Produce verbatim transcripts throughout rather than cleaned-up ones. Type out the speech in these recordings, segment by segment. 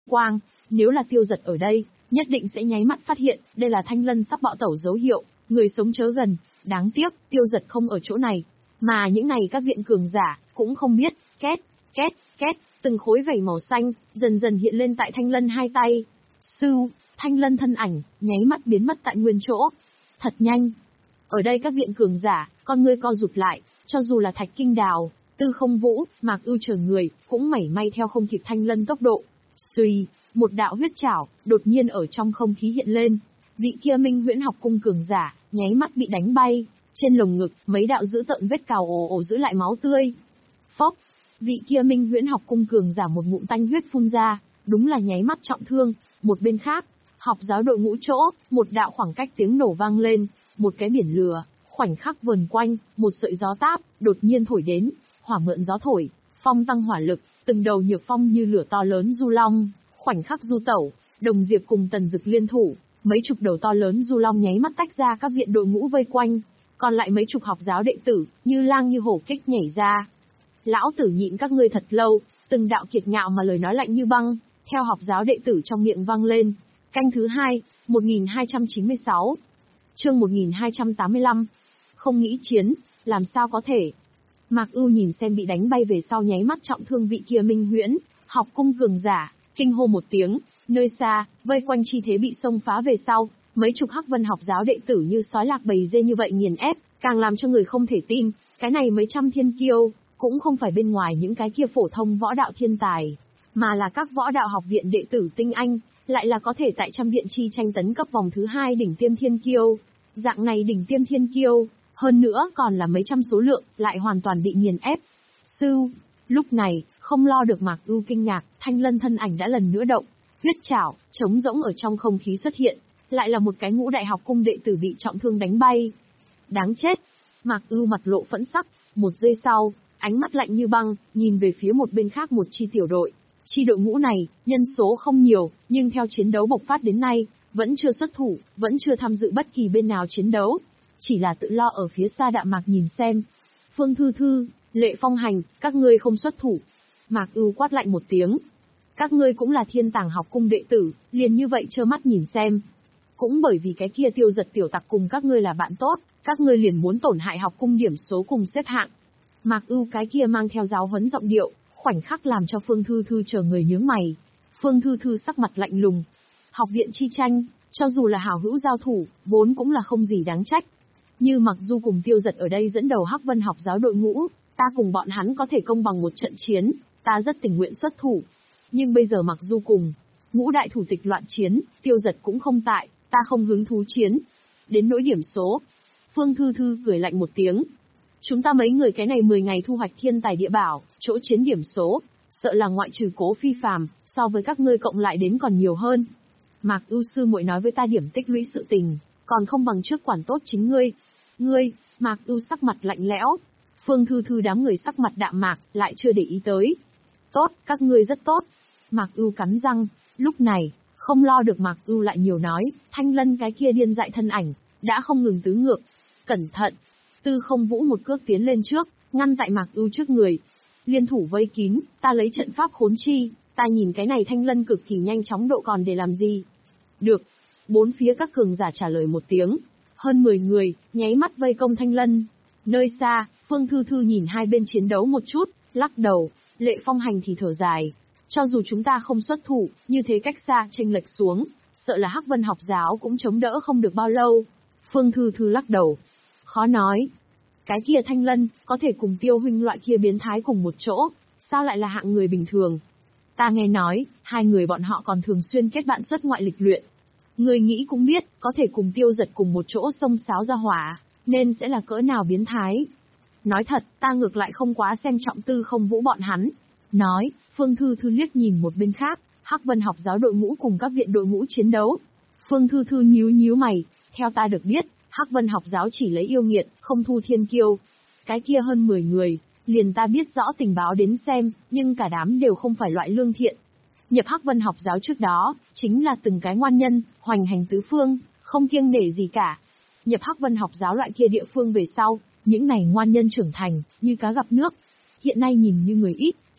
quang, nếu là Tiêu Dật ở đây, nhất định sẽ nháy mắt phát hiện, đây là Thanh Lân sắp bạo tẩu dấu hiệu, người sống chớ gần. Đáng tiếc, Tiêu Dật không ở chỗ này, mà những này các viện cường giả cũng không biết. Két, két, két, từng khối vảy màu xanh dần dần hiện lên tại Thanh Lân hai tay. Sưu, Thanh Lân thân ảnh nháy mắt biến mất tại nguyên chỗ. Thật nhanh. Ở đây các viện cường giả, con ngươi co rụt lại, cho dù là Thạch Kinh Đào, Tư Không Vũ, Mạc Ưu chờ người, cũng mảy may theo không kịp Thanh Lân tốc độ. Xuy, một đạo huyết trảo đột nhiên ở trong không khí hiện lên. Vị kia Minh Huyễn học cung cường giả, nháy mắt bị đánh bay, trên lồng ngực, mấy đạo dữ tợn vết cào ồ ồ giữ lại máu tươi. Phốc, vị kia Minh Huyễn học cung cường giả một ngụm tanh huyết phun ra, đúng là nháy mắt trọng thương. Một bên khác, học giáo đội ngũ chỗ, một đạo khoảng cách tiếng nổ vang lên, một cái biển lửa, khoảnh khắc vờn quanh, một sợi gió táp, đột nhiên thổi đến, hỏa mượn gió thổi, phong tăng hỏa lực, từng đầu nhược phong như lửa to lớn du long, khoảnh khắc du tẩu, Đồng Diệp cùng Tần Dực liên thủ, mấy chục đầu to lớn du long nháy mắt tách ra các viện đội ngũ vây quanh, còn lại mấy chục học giáo đệ tử, như lang như hổ kích nhảy ra. Lão tử nhịn các ngươi thật lâu, từng đạo kiệt ngạo mà lời nói lạnh như băng, theo học giáo đệ tử trong miệng vang lên. Canh thứ hai, một nghìn hai trăm chín mươi sáu. Chương một nghìn hai trăm tám mươi lăm. Không nghĩ chiến, làm sao có thể? Mạc Ưu nhìn xem bị đánh bay về sau nháy mắt trọng thương vị kia Minh Huyễn học cung cường giả, kinh hô một tiếng, nơi xa, vây quanh chi thế bị xông phá về sau, mấy chục Hắc Vân học giáo đệ tử như sói lạc bầy dê như vậy nghiền ép, càng làm cho người không thể tin, cái này mấy trăm thiên kiêu, cũng không phải bên ngoài những cái kia phổ thông võ đạo thiên tài, mà là các võ đạo học viện đệ tử tinh anh, lại là có thể tại trăm viện chi tranh tấn cấp vòng thứ hai đỉnh tiêm thiên kiêu. Dạng này đỉnh tiêm thiên kiêu, hơn nữa còn là mấy trăm số lượng, lại hoàn toàn bị nghiền ép. Sưu, lúc này, không lo được Mạc Ưu kinh ngạc, Thanh Lân thân ảnh đã lần nữa động, huyết trảo, trống rỗng ở trong không khí xuất hiện, lại là một cái ngũ đại học cung đệ tử bị trọng thương đánh bay. Đáng chết! Mạc Ưu mặt lộ phẫn sắc, một giây sau, ánh mắt lạnh như băng, nhìn về phía một bên khác một chi tiểu đội. Chi đội ngũ này, nhân số không nhiều, nhưng theo chiến đấu bộc phát đến nay, vẫn chưa xuất thủ, vẫn chưa tham dự bất kỳ bên nào chiến đấu. Chỉ là tự lo ở phía xa Đạm Mạc nhìn xem. Phương Thư Thư, Lệ Phong Hành, các ngươi không xuất thủ. Mạc Ưu quát lạnh một tiếng. Các ngươi cũng là Thiên Tàng học cung đệ tử, liền như vậy trơ mắt nhìn xem. Cũng bởi vì cái kia Tiêu Dật tiểu tặc cùng các ngươi là bạn tốt, các ngươi liền muốn tổn hại học cung điểm số cùng xếp hạng. Mạc Ưu cái kia mang theo giáo huấn giọng điệu, khoảnh khắc làm cho Phương Thư Thư chờ người nhướng mày. Phương Thư Thư sắc mặt lạnh lùng. Học viện chi tranh, cho dù là hảo hữu giao thủ, vốn cũng là không gì đáng trách. Như Mặc Du cùng Tiêu Dật ở đây dẫn đầu Hắc Vân học giáo đội ngũ, ta cùng bọn hắn có thể công bằng một trận chiến, ta rất tình nguyện xuất thủ. Nhưng bây giờ Mặc Du cùng ngũ đại thủ tịch loạn chiến, Tiêu Dật cũng không tại, ta không hứng thú chiến. Đến nỗi điểm số, Phương Thư Thư cười lạnh một tiếng. Chúng ta mấy người cái này mười ngày thu hoạch thiên tài địa bảo, chỗ chiến điểm số, sợ là ngoại trừ Cố Phi Phàm, so với các ngươi cộng lại đến còn nhiều hơn. Mạc Ưu sư muội nói với ta điểm tích lũy sự tình, còn không bằng trước quản tốt chính ngươi. Ngươi, Mạc Ưu sắc mặt lạnh lẽo. Phương Thư Thư đám người sắc mặt đạm mạc, lại chưa để ý tới. Tốt, các ngươi rất tốt. Mạc Ưu cắn răng, lúc này, không lo được Mạc Ưu lại nhiều nói, Thanh Lân cái kia điên dại thân ảnh, đã không ngừng tứ ngược. Cẩn thận! Tư Không Vũ một cước tiến lên trước, ngăn tại Mạc Ưu trước người. Liên thủ vây kín, ta lấy trận pháp khốn chi, ta nhìn cái này Thanh Lân cực kỳ nhanh chóng độ còn để làm gì? Được. Bốn phía các cường giả trả lời một tiếng. Hơn mười người, nháy mắt vây công Thanh Lân. Nơi xa, Phương Thư Thư nhìn hai bên chiến đấu một chút, lắc đầu. Lệ Phong Hành thì thở dài. Cho dù chúng ta không xuất thủ, như thế cách xa chênh lệch xuống, sợ là Hắc Vân học giáo cũng chống đỡ không được bao lâu. Phương Thư Thư lắc đầu. Khó nói. Cái kia Thanh Lân, có thể cùng Tiêu huynh loại kia biến thái cùng một chỗ, sao lại là hạng người bình thường? Ta nghe nói, hai người bọn họ còn thường xuyên kết bạn xuất ngoại lịch luyện. Người nghĩ cũng biết, có thể cùng Tiêu Dật cùng một chỗ xông xáo ra hỏa, nên sẽ là cỡ nào biến thái. Nói thật, ta ngược lại không quá xem trọng Tư Không Vũ bọn hắn. Nói, Phương Thư Thư liếc nhìn một bên khác, Hắc Vân học giáo đội ngũ cùng các viện đội ngũ chiến đấu. Phương Thư Thư nhíu nhíu mày, theo ta được biết, Hắc Vân học giáo chỉ lấy yêu nghiệt, không thu thiên kiêu. Cái kia hơn mười người, liền ta biết rõ tình báo đến xem, nhưng cả đám đều không phải loại lương thiện. Nhập Hắc Vân học giáo trước đó, chính là từng cái ngoan nhân, hoành hành tứ phương, không kiêng nể gì cả. Nhập Hắc Vân học giáo loại kia địa phương về sau, những này ngoan nhân trưởng thành, như cá gặp nước. Hiện nay nhìn như người ít,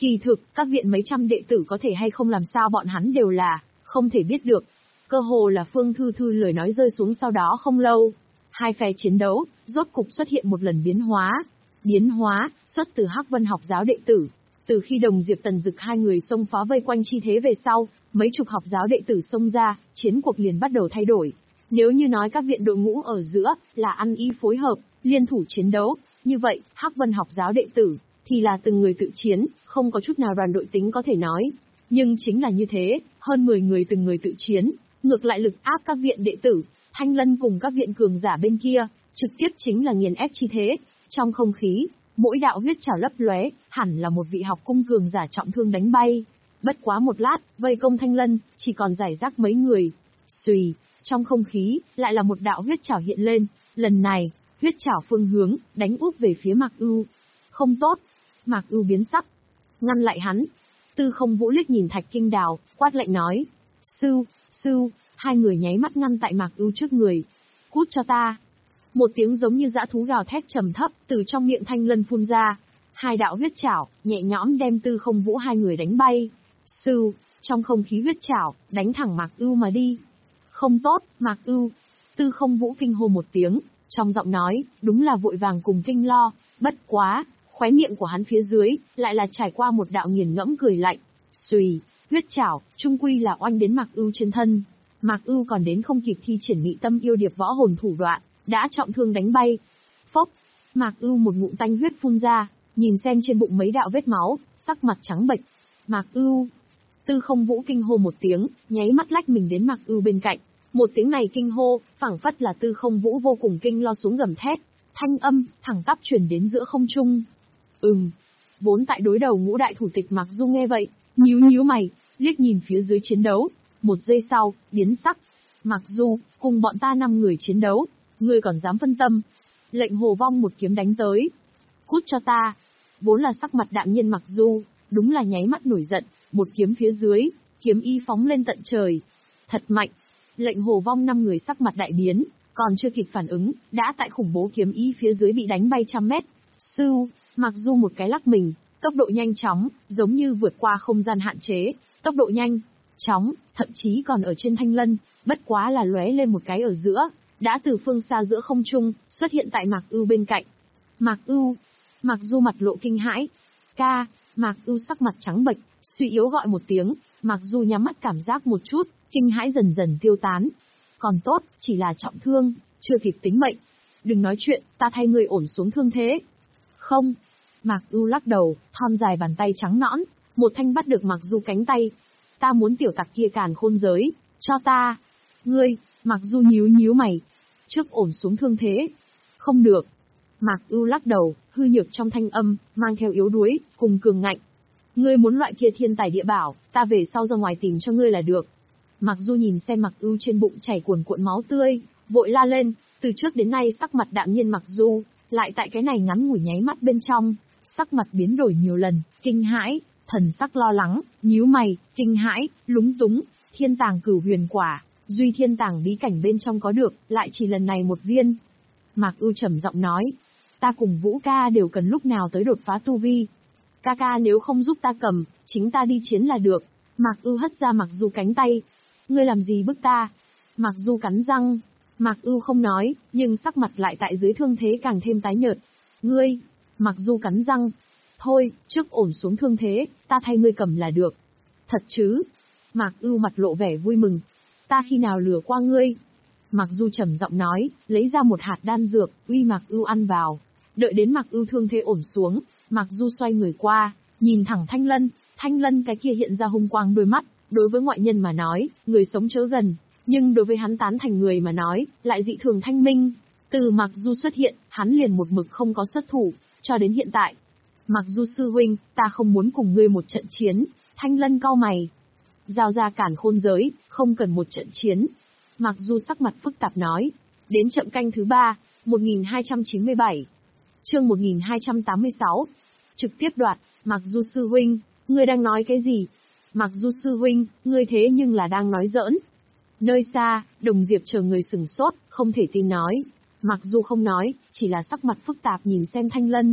Kỳ thực, các viện mấy trăm đệ tử có thể hay không làm sao bọn hắn đều là không thể biết được. Cơ hồ là Phương Thư Thư lời nói rơi xuống sau đó không lâu. Hai phe chiến đấu, rốt cục xuất hiện một lần biến hóa. Biến hóa, xuất từ Hắc Vân học giáo đệ tử. Từ khi Đồng Diệp Tần Dực hai người xông phá vây quanh chi thế về sau, mấy chục học giáo đệ tử xông ra, chiến cuộc liền bắt đầu thay đổi. Nếu như nói các viện đội ngũ ở giữa là ăn ý phối hợp, liên thủ chiến đấu, như vậy, Hắc Vân học giáo đệ tử thì là từng người tự chiến, không có chút nào đoàn đội tính có thể nói. Nhưng chính là như thế, hơn mười người từng người tự chiến, ngược lại lực áp các viện đệ tử, Thanh Lân cùng các viện cường giả bên kia, trực tiếp chính là nghiền ép chi thế. Trong không khí, mỗi đạo huyết trảo lấp lóe, hẳn là một vị học cung cường giả trọng thương đánh bay. Bất quá một lát, vây công Thanh Lân, chỉ còn giải rác mấy người. Xùy, trong không khí, lại là một đạo huyết trảo hiện lên, lần này, huyết trảo phương hướng, đánh úp về phía Mạc Ưu. Không tốt, Mạc Ưu biến sắc, ngăn lại hắn. Tư Không Vũ liếc nhìn Thạch Kinh Đào, quát lạnh nói: "Sư, sư!" Hai người nháy mắt ngăn tại Mạc Ưu trước người. "Cút cho ta!" Một tiếng giống như dã thú gào thét trầm thấp từ trong miệng Thanh Lân phun ra. Hai đạo huyết trảo nhẹ nhõm đem Tư Không Vũ hai người đánh bay. Sư, trong không khí huyết trảo đánh thẳng Mạc Ưu mà đi. "Không tốt, Mạc Ưu!" Tư Không Vũ kinh hô một tiếng, trong giọng nói đúng là vội vàng cùng kinh lo. Bất quá, khóe miệng của hắn phía dưới lại là trải qua một đạo nghiền ngẫm cười lạnh. Xùy, huyết trảo trung quy là oanh đến Mạc Ưu trên thân. Mạc Ưu còn đến không kịp thi triển Mị Tâm Yêu Điệp võ hồn thủ đoạn, đã trọng thương đánh bay. Phốc, Mạc Ưu một ngụm tanh huyết phun ra, nhìn xem trên bụng mấy đạo vết máu, sắc mặt trắng bệch. Mạc Ưu! Tư Không Vũ kinh hô một tiếng, nháy mắt lách mình đến Mạc Ưu bên cạnh. Một tiếng này kinh hô, phảng phất là Tư Không Vũ vô cùng kinh lo xuống gầm thét, thanh âm thẳng tắp truyền đến giữa không trung. Ừm. Vốn tại đối đầu ngũ đại thủ tịch Mạc Du nghe vậy, nhíu nhíu mày, liếc nhìn phía dưới chiến đấu, một giây sau, biến sắc. Mạc Du, cùng bọn ta năm người chiến đấu, ngươi còn dám phân tâm? Lệnh Hồ Vong một kiếm đánh tới. Cút cho ta! Vốn là sắc mặt đạm nhiên Mạc Du, đúng là nháy mắt nổi giận, một kiếm phía dưới, kiếm y phóng lên tận trời. Thật mạnh! Lệnh Hồ Vong năm người sắc mặt đại biến, còn chưa kịp phản ứng, đã tại khủng bố kiếm y phía dưới bị đánh bay trăm mét. Sư, Mạc Du một cái lắc mình, tốc độ nhanh chóng, giống như vượt qua không gian hạn chế, tốc độ nhanh, chóng, thậm chí còn ở trên Thanh Lân, bất quá là lóe lên một cái ở giữa, đã từ phương xa giữa không trung, xuất hiện tại Mạc Ưu bên cạnh. Mạc Ưu! Mạc Du mặt lộ kinh hãi. Ca! Mạc Ưu sắc mặt trắng bệch, suy yếu gọi một tiếng, Mạc Du nhắm mắt cảm giác một chút, kinh hãi dần dần tiêu tán. Còn tốt, chỉ là trọng thương, chưa kịp tính mệnh. Đừng nói chuyện, ta thay ngươi ổn xuống thương thế. Không. Mạc Ưu lắc đầu, thon dài bàn tay trắng nõn, một thanh bắt được Mạc Du cánh tay. Ta muốn tiểu tặc kia càn khôn giới, cho ta. Ngươi, Mạc Du nhíu nhíu mày. Trước ổn xuống thương thế. Không được. Mạc Ưu lắc đầu, hư nhược trong thanh âm, mang theo yếu đuối, cùng cường ngạnh. Ngươi muốn loại kia thiên tài địa bảo, ta về sau ra ngoài tìm cho ngươi là được. Mạc Du nhìn xem Mạc Ưu trên bụng chảy cuồn cuộn máu tươi, vội la lên, từ trước đến nay sắc mặt đạm nhiên Mạc Du, lại tại cái này ngắn ngủi nháy mắt bên trong, sắc mặt biến đổi nhiều lần, kinh hãi, thần sắc lo lắng, nhíu mày, kinh hãi, lúng túng, thiên tàng cửu huyền quả, duy thiên tàng bí cảnh bên trong có được, lại chỉ lần này một viên. Mạc Ưu trầm giọng nói, ta cùng Vũ ca đều cần lúc nào tới đột phá tu vi. Ca ca nếu không giúp ta cầm, chính ta đi chiến là được. Mạc Ưu hất ra Mạc Du cánh tay. Ngươi làm gì bức ta? Mạc Du cắn răng. Mạc Ưu không nói, nhưng sắc mặt lại tại dưới thương thế càng thêm tái nhợt. Ngươi, Mạc Du cắn răng. Thôi, trước ổn xuống thương thế, ta thay ngươi cầm là được. Thật chứ? Mạc Ưu mặt lộ vẻ vui mừng. Ta khi nào lừa qua ngươi? Mạc Du trầm giọng nói, lấy ra một hạt đan dược, uy Mạc Ưu ăn vào. Đợi đến Mạc Ưu thương thế ổn xuống, Mạc Du xoay người qua, nhìn thẳng Thanh Lân, Thanh Lân cái kia hiện ra hung quang đôi mắt, đối với ngoại nhân mà nói, người sống chớ gần, nhưng đối với hắn tán thành người mà nói, lại dị thường thanh minh. Từ Mạc Du xuất hiện, hắn liền một mực không có xuất thủ, cho đến hiện tại. Mạc Du sư huynh, ta không muốn cùng ngươi một trận chiến. Thanh Lân cau mày. Giao ra cản khôn giới, không cần một trận chiến. Mạc Du sắc mặt phức tạp nói. Đến chậm canh thứ ba, một nghìn hai trăm chín mươi bảy. Chương một nghìn hai trăm tám mươi sáu. Trực tiếp đoạt, Mạc Du sư huynh, ngươi đang nói cái gì? Mạc Du sư huynh, ngươi thế nhưng là đang nói giỡn. Nơi xa, Đồng Diệp chờ người sửng sốt, không thể tin nói. Mạc Du không nói, chỉ là sắc mặt phức tạp nhìn xem Thanh Lân.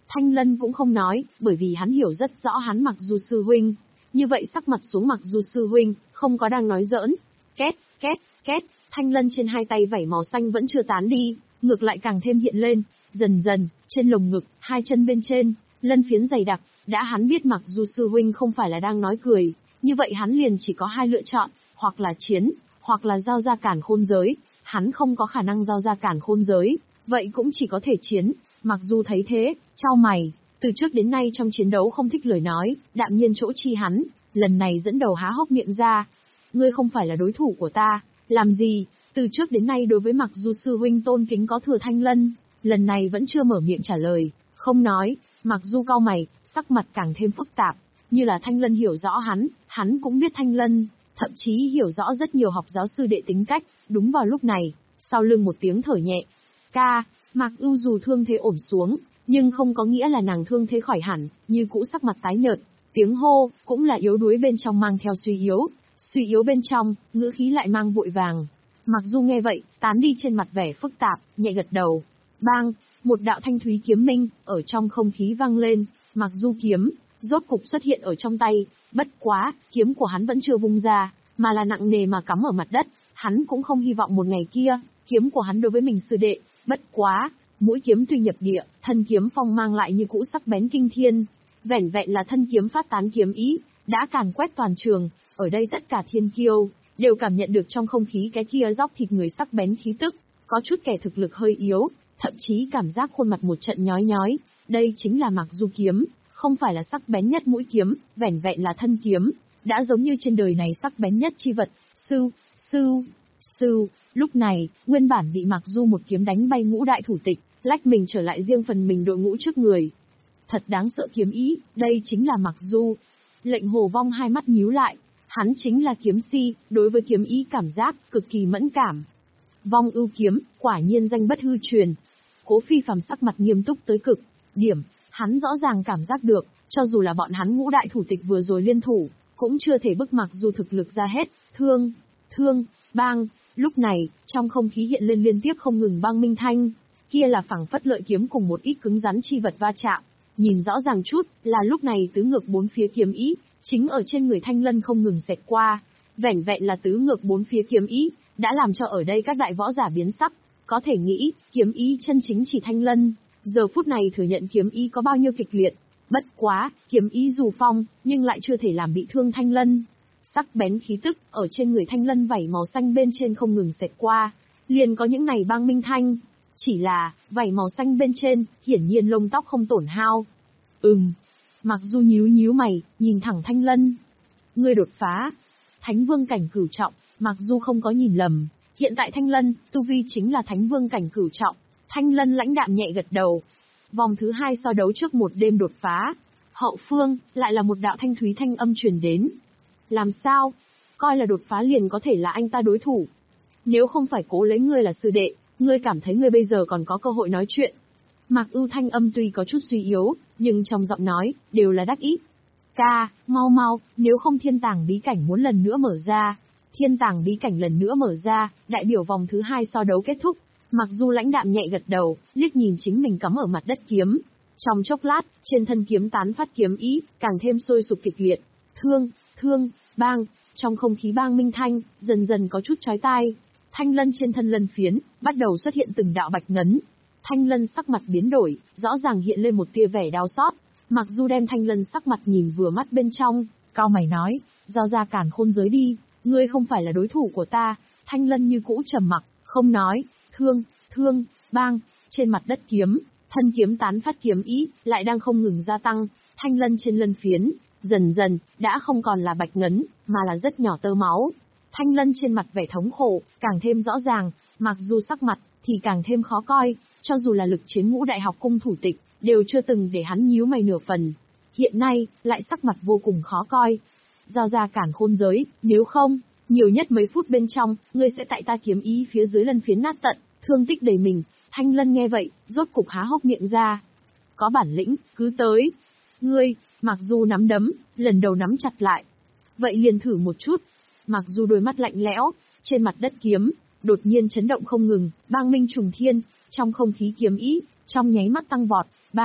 Thanh Lân cũng không nói, bởi vì hắn hiểu rất rõ hắn Mặc Du sư huynh. Như vậy sắc mặt xuống Mặc Du sư huynh, không có đang nói giỡn. Két, két, két, Thanh Lân trên hai tay vảy màu xanh vẫn chưa tán đi, ngược lại càng thêm hiện lên, dần dần, trên lồng ngực, hai chân bên trên, lân phiến dày đặc, đã hắn biết Mặc Du sư huynh không phải là đang nói cười, như vậy hắn liền chỉ có hai lựa chọn, hoặc là chiến, hoặc là giao ra cản khôn giới, hắn không có khả năng giao ra cản khôn giới, vậy cũng chỉ có thể chiến. Mặc Du thấy thế, chau mày, từ trước đến nay trong chiến đấu không thích lời nói, đạm nhiên chỗ chi hắn, lần này dẫn đầu há hốc miệng ra. Ngươi không phải là đối thủ của ta, làm gì? Từ trước đến nay đối với Mặc Du sư huynh tôn kính có thừa Thanh Lân, lần này vẫn chưa mở miệng trả lời, không nói. Mặc Du cau mày, sắc mặt càng thêm phức tạp, như là Thanh Lân hiểu rõ hắn, hắn cũng biết Thanh Lân, thậm chí hiểu rõ rất nhiều học giáo sư đệ tính cách. Đúng vào lúc này, sau lưng một tiếng thở nhẹ. Ca, Mạc Ưu dù thương thế ổn xuống, nhưng không có nghĩa là nàng thương thế khỏi hẳn, như cũ sắc mặt tái nhợt, tiếng hô cũng là yếu đuối bên trong mang theo suy yếu, suy yếu bên trong, ngữ khí lại mang vội vàng. Mặc Du nghe vậy, tán đi trên mặt vẻ phức tạp, nhẹ gật đầu. Bang, một đạo thanh thúy kiếm minh ở trong không khí vang lên, Mặc Du kiếm rốt cục xuất hiện ở trong tay, bất quá, kiếm của hắn vẫn chưa vung ra, mà là nặng nề mà cắm ở mặt đất, hắn cũng không hy vọng một ngày kia, kiếm của hắn đối với mình sư đệ, bất quá, mũi kiếm tuy nhập địa, thân kiếm phong mang lại như cũ sắc bén kinh thiên, vẻn vẹn là thân kiếm phát tán kiếm ý, đã càn quét toàn trường, ở đây tất cả thiên kiêu đều cảm nhận được trong không khí cái kia róc thịt người sắc bén khí tức, có chút kẻ thực lực hơi yếu, thậm chí cảm giác khuôn mặt một trận nhói nhói, đây chính là Mặc Du kiếm, không phải là sắc bén nhất mũi kiếm, vẻn vẹn là thân kiếm, đã giống như trên đời này sắc bén nhất chi vật. Sư, sư, sư, lúc này, nguyên bản bị Mặc Du một kiếm đánh bay ngũ đại thủ tịch, lách mình trở lại riêng phần mình đội ngũ trước người. Thật đáng sợ kiếm ý, đây chính là Mặc Du. Lệnh Hồ Vong hai mắt nhíu lại, hắn chính là kiếm si, đối với kiếm ý cảm giác cực kỳ mẫn cảm. Vong Ưu kiếm, quả nhiên danh bất hư truyền. Cố Phi Phàm sắc mặt nghiêm túc tới cực điểm, hắn rõ ràng cảm giác được, cho dù là bọn hắn ngũ đại thủ tịch vừa rồi liên thủ, cũng chưa thể bức Mặc Du thực lực ra hết. Thương, thương, bang. Lúc này, trong không khí hiện lên liên tiếp không ngừng bang minh thanh, kia là phảng phất lợi kiếm cùng một ít cứng rắn chi vật va chạm. Nhìn rõ ràng chút, là lúc này tứ ngược bốn phía kiếm ý, chính ở trên người Thanh Lân không ngừng xẹt qua. Vẻn vẹn là tứ ngược bốn phía kiếm ý, đã làm cho ở đây các đại võ giả biến sắc. Có thể nghĩ, kiếm ý chân chính chỉ Thanh Lân, giờ phút này thừa nhận kiếm ý có bao nhiêu kịch liệt. Bất quá, kiếm ý dù phong, nhưng lại chưa thể làm bị thương Thanh Lân. Sắc bén khí tức, ở trên người Thanh Lân vảy màu xanh bên trên không ngừng xẹt qua, liền có những này bang minh thanh. Chỉ là, vảy màu xanh bên trên, hiển nhiên lông tóc không tổn hao. Ừm. Mặc Du nhíu nhíu mày, nhìn thẳng Thanh Lân. Ngươi đột phá. Thánh vương cảnh cửu trọng, Mặc Du không có nhìn lầm. Hiện tại Thanh Lân, tu vi chính là thánh vương cảnh cửu trọng. Thanh Lân lãnh đạm nhẹ gật đầu. Vòng thứ hai so đấu trước một đêm đột phá. Hậu phương, lại là một đạo thanh thúy thanh âm truyền đến. Làm sao? Coi là đột phá liền có thể là anh ta đối thủ. Nếu không phải cố lấy ngươi là sư đệ, ngươi cảm thấy ngươi bây giờ còn có cơ hội nói chuyện. Mạc Ưu thanh âm tuy có chút suy yếu, nhưng trong giọng nói, đều là đắc ý. Ca, mau mau, nếu không thiên tàng bí cảnh muốn lần nữa mở ra. Thiên tàng bí cảnh lần nữa mở ra, đại biểu vòng thứ hai so đấu kết thúc. Mặc Du lãnh đạm nhẹ gật đầu, liếc nhìn chính mình cắm ở mặt đất kiếm. Trong chốc lát, trên thân kiếm tán phát kiếm ý, càng thêm sôi sục kịch liệt. Thương, thương, bang, trong không khí bang minh thanh, dần dần có chút chói tai. Thanh Lân trên thân lân phiến, bắt đầu xuất hiện từng đạo bạch ngấn. Thanh Lân sắc mặt biến đổi, rõ ràng hiện lên một tia vẻ đau xót. Mặc Du đem Thanh Lân sắc mặt nhìn vừa mắt bên trong, cau mày nói, giao ra cản khôn giới đi, ngươi không phải là đối thủ của ta. Thanh Lân như cũ trầm mặc, không nói. Thương, thương, bang, trên mặt đất kiếm, thân kiếm tán phát kiếm ý, lại đang không ngừng gia tăng. Thanh Lân trên lân phiến, dần dần, đã không còn là bạch ngấn, mà là rất nhỏ tơ máu. Thanh Lân trên mặt vẻ thống khổ, càng thêm rõ ràng, Mặc Du sắc mặt, thì càng thêm khó coi, cho dù là lực chiến ngũ đại học cung thủ tịch, đều chưa từng để hắn nhíu mày nửa phần. Hiện nay, lại sắc mặt vô cùng khó coi. Giao ra cản khôn giới, nếu không, nhiều nhất mấy phút bên trong, ngươi sẽ tại ta kiếm ý phía dưới lân phiến nát tận, thương tích đầy mình. Thanh Lân nghe vậy, rốt cục há hốc miệng ra. Có bản lĩnh, cứ tới. Ngươi, Mặc Du nắm đấm, lần đầu nắm chặt lại. Vậy liền thử một chút. Mặc Du đôi mắt lạnh lẽo, trên mặt đất kiếm, đột nhiên chấn động không ngừng, bang minh trùng thiên, trong không khí kiếm ý, trong nháy mắt tăng vọt, bang,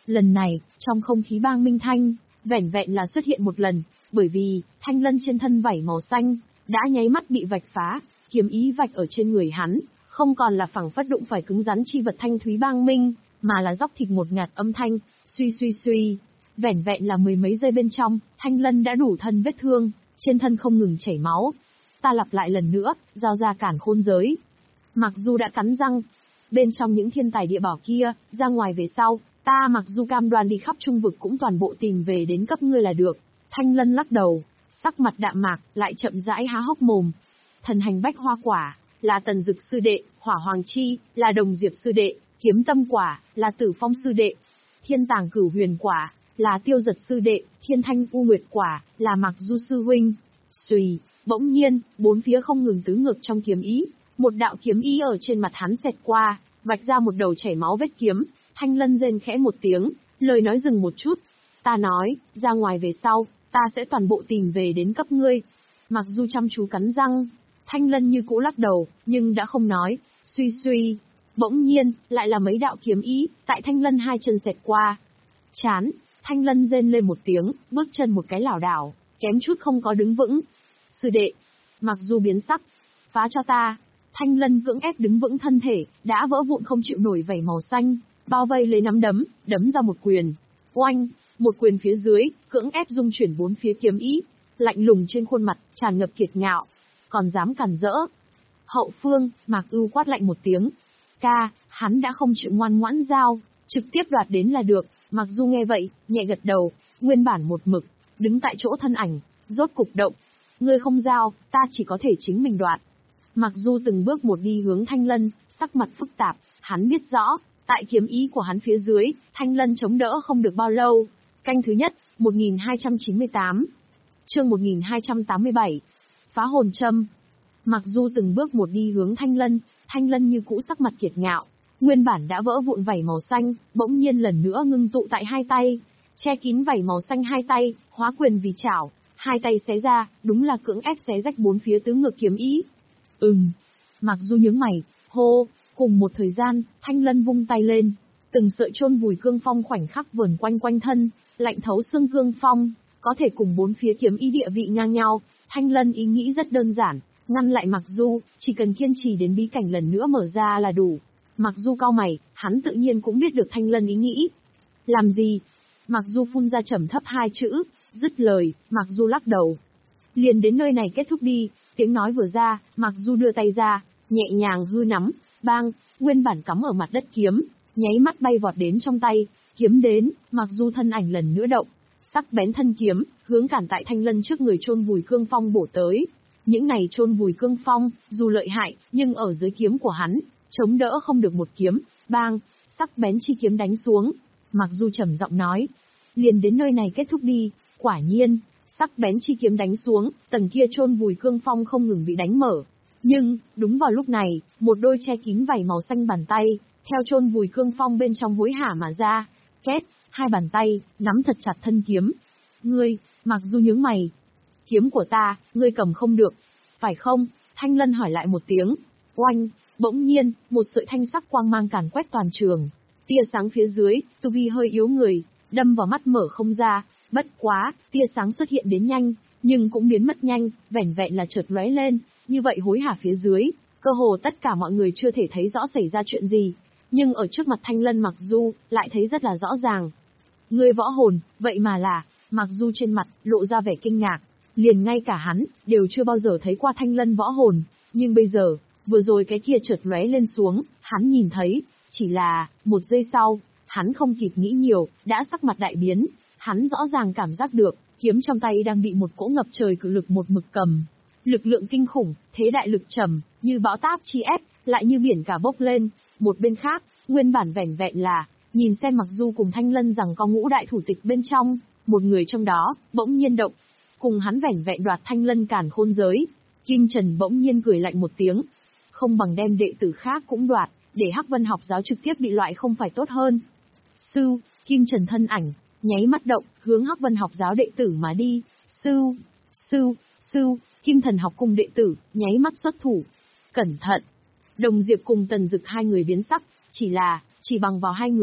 Lần này, trong không khí bang minh thanh, vẻn vẹn là xuất hiện một lần, bởi vì, thanh lân trên thân vảy màu xanh, đã nháy mắt bị vạch phá, kiếm ý vạch ở trên người hắn, không còn là phẳng phất đụng phải cứng rắn chi vật thanh thúy bang minh, mà là róc thịt một ngạt âm thanh, suy suy suy. Vẻn vẹn là mười mấy giây bên trong, thanh lân đã đủ thân vết thương, trên thân không ngừng chảy máu. Ta lặp lại lần nữa, giao ra cản khôn giới. Mặc dù đã cắn răng, bên trong những thiên tài địa bảo kia, ra ngoài về sau, ta mặc dù cam đoan đi khắp trung vực cũng toàn bộ tìm về đến cấp ngươi là được. Thanh lân lắc đầu, sắc mặt đạm mạc, lại chậm rãi há hốc mồm. Thần hành bách hoa quả, là tần dực sư đệ, hỏa hoàng chi, là đồng diệp sư đệ, kiếm tâm quả, là tử phong sư đệ, thiên tàng cửu huyền quả, là tiêu giật sư đệ, thiên thanh u nguyệt quả, là mặc du sư huynh. Xùy, bỗng nhiên, bốn phía không ngừng tứ ngược trong kiếm ý, một đạo kiếm ý ở trên mặt hắn xẹt qua, vạch ra một đầu chảy máu vết kiếm. Thanh lân rên khẽ một tiếng, lời nói dừng một chút. Ta nói, ra ngoài về sau, ta sẽ toàn bộ tìm về đến cấp ngươi. Mặc dù chăm chú cắn răng, thanh lân như cũ lắc đầu, nhưng đã không nói. Suy suy, bỗng nhiên, lại là mấy đạo kiếm ý, tại thanh lân hai chân xẹt qua. Chán, thanh lân rên lên một tiếng, bước chân một cái lảo đảo, kém chút không có đứng vững. Sư đệ, mặc dù biến sắc, phá cho ta. Thanh lân cưỡng ép đứng vững thân thể, đã vỡ vụn không chịu nổi vảy màu xanh, bao vây lấy nắm đấm, đấm ra một quyền. Oanh, một quyền phía dưới, cưỡng ép dung chuyển bốn phía kiếm ý, lạnh lùng trên khuôn mặt, tràn ngập kiệt ngạo. Còn dám cản rỡ. Hậu phương, Mạc Ưu quát lạnh một tiếng. Ca, hắn đã không chịu ngoan ngoãn giao, trực tiếp đoạt đến là được. Mặc dù nghe vậy, nhẹ gật đầu, nguyên bản một mực, đứng tại chỗ thân ảnh, rốt cục động. Ngươi không giao, ta chỉ có thể chính mình đoạt. Mặc dù từng bước một đi hướng Thanh Lân, sắc mặt phức tạp, hắn biết rõ, tại kiếm ý của hắn phía dưới, Thanh Lân chống đỡ không được bao lâu. Canh thứ nhất, một nghìn hai trăm chín mươi tám. Chương một nghìn hai trăm tám mươi bảy. Phá hồn châm. Mặc dù từng bước một đi hướng Thanh Lân, Thanh Lân như cũ sắc mặt kiệt ngạo, nguyên bản đã vỡ vụn vảy màu xanh, bỗng nhiên lần nữa ngưng tụ tại hai tay, che kín vảy màu xanh hai tay, hóa quyền vì chảo, hai tay xé ra, đúng là cưỡng ép xé rách bốn phía tứ ngược kiếm ý. Ừm. Mặc dù nhướng mày, hô, cùng một thời gian, Thanh Lân vung tay lên, từng sợi chôn vùi cương phong khoảnh khắc vờn quanh quanh thân, lạnh thấu xương cương phong, có thể cùng bốn phía kiếm ý địa vị ngang nhau. Thanh Lân ý nghĩ rất đơn giản, ngăn lại Mặc Du, chỉ cần kiên trì đến bí cảnh lần nữa mở ra là đủ. Mặc Du cau mày, hắn tự nhiên cũng biết được Thanh Lân ý nghĩ. Làm gì? Mặc Du phun ra trầm thấp hai chữ, dứt lời, Mặc Du lắc đầu. Liền đến nơi này kết thúc đi. Tiếng nói vừa ra, Mặc Du đưa tay ra, nhẹ nhàng hư nắm, bang, nguyên bản cắm ở mặt đất kiếm, nháy mắt bay vọt đến trong tay, kiếm đến, Mặc Du thân ảnh lần nữa động, sắc bén thân kiếm, hướng cản tại Thanh Lân trước người chôn vùi cương phong bổ tới. Những này chôn vùi cương phong, dù lợi hại, nhưng ở dưới kiếm của hắn, chống đỡ không được một kiếm, bang, sắc bén chi kiếm đánh xuống. Mặc Du trầm giọng nói, liền đến nơi này kết thúc đi. Quả nhiên, sắc bén chi kiếm đánh xuống, tầng kia chôn vùi cương phong không ngừng bị đánh mở. Nhưng, đúng vào lúc này, một đôi che kín vảy màu xanh bàn tay, theo chôn vùi cương phong bên trong hối hả mà ra. Két, hai bàn tay, nắm thật chặt thân kiếm. Ngươi, Mặc Du nhướng mày. Kiếm của ta, ngươi cầm không được. Phải không? Thanh Lân hỏi lại một tiếng. Oanh, bỗng nhiên, một sợi thanh sắc quang mang càn quét toàn trường. Tia sáng phía dưới, tu vi hơi yếu người, đâm vào mắt mở không ra. Bất quá, tia sáng xuất hiện đến nhanh, nhưng cũng biến mất nhanh, vẻn vẹn là chợt lóe lên, như vậy hối hả phía dưới, cơ hồ tất cả mọi người chưa thể thấy rõ xảy ra chuyện gì, nhưng ở trước mặt Thanh Lân Mặc Du, lại thấy rất là rõ ràng. Người võ hồn, vậy mà là, Mặc Du trên mặt, lộ ra vẻ kinh ngạc, liền ngay cả hắn, đều chưa bao giờ thấy qua Thanh Lân võ hồn, nhưng bây giờ, vừa rồi cái kia chợt lóe lên xuống, hắn nhìn thấy, chỉ là, một giây sau, hắn không kịp nghĩ nhiều, đã sắc mặt đại biến. Hắn rõ ràng cảm giác được, kiếm trong tay đang bị một cỗ ngập trời cự lực một mực cầm. Lực lượng kinh khủng, thế đại lực trầm, như bão táp chi ép, lại như biển cả bốc lên. Một bên khác, nguyên bản vẻn vẹn là, nhìn xem Mặc Du cùng Thanh Lân rằng có ngũ đại thủ tịch bên trong, một người trong đó, bỗng nhiên động. Cùng hắn vẻn vẹn đoạt Thanh Lân càn khôn giới. Kim Trần bỗng nhiên cười lạnh một tiếng. Không bằng đem đệ tử khác cũng đoạt, để Hắc Vân học giáo trực tiếp bị loại không phải tốt hơn. Sư, Kim Trần thân ảnh nháy mắt động, hướng Hắc Vân học giáo đệ tử mà đi. Sư, sư, sư, Kim Thần học cung đệ tử, nháy mắt xuất thủ. Cẩn thận! Đồng Diệp cùng Tần Dực hai người biến sắc, chỉ là, chỉ bằng vào hai người,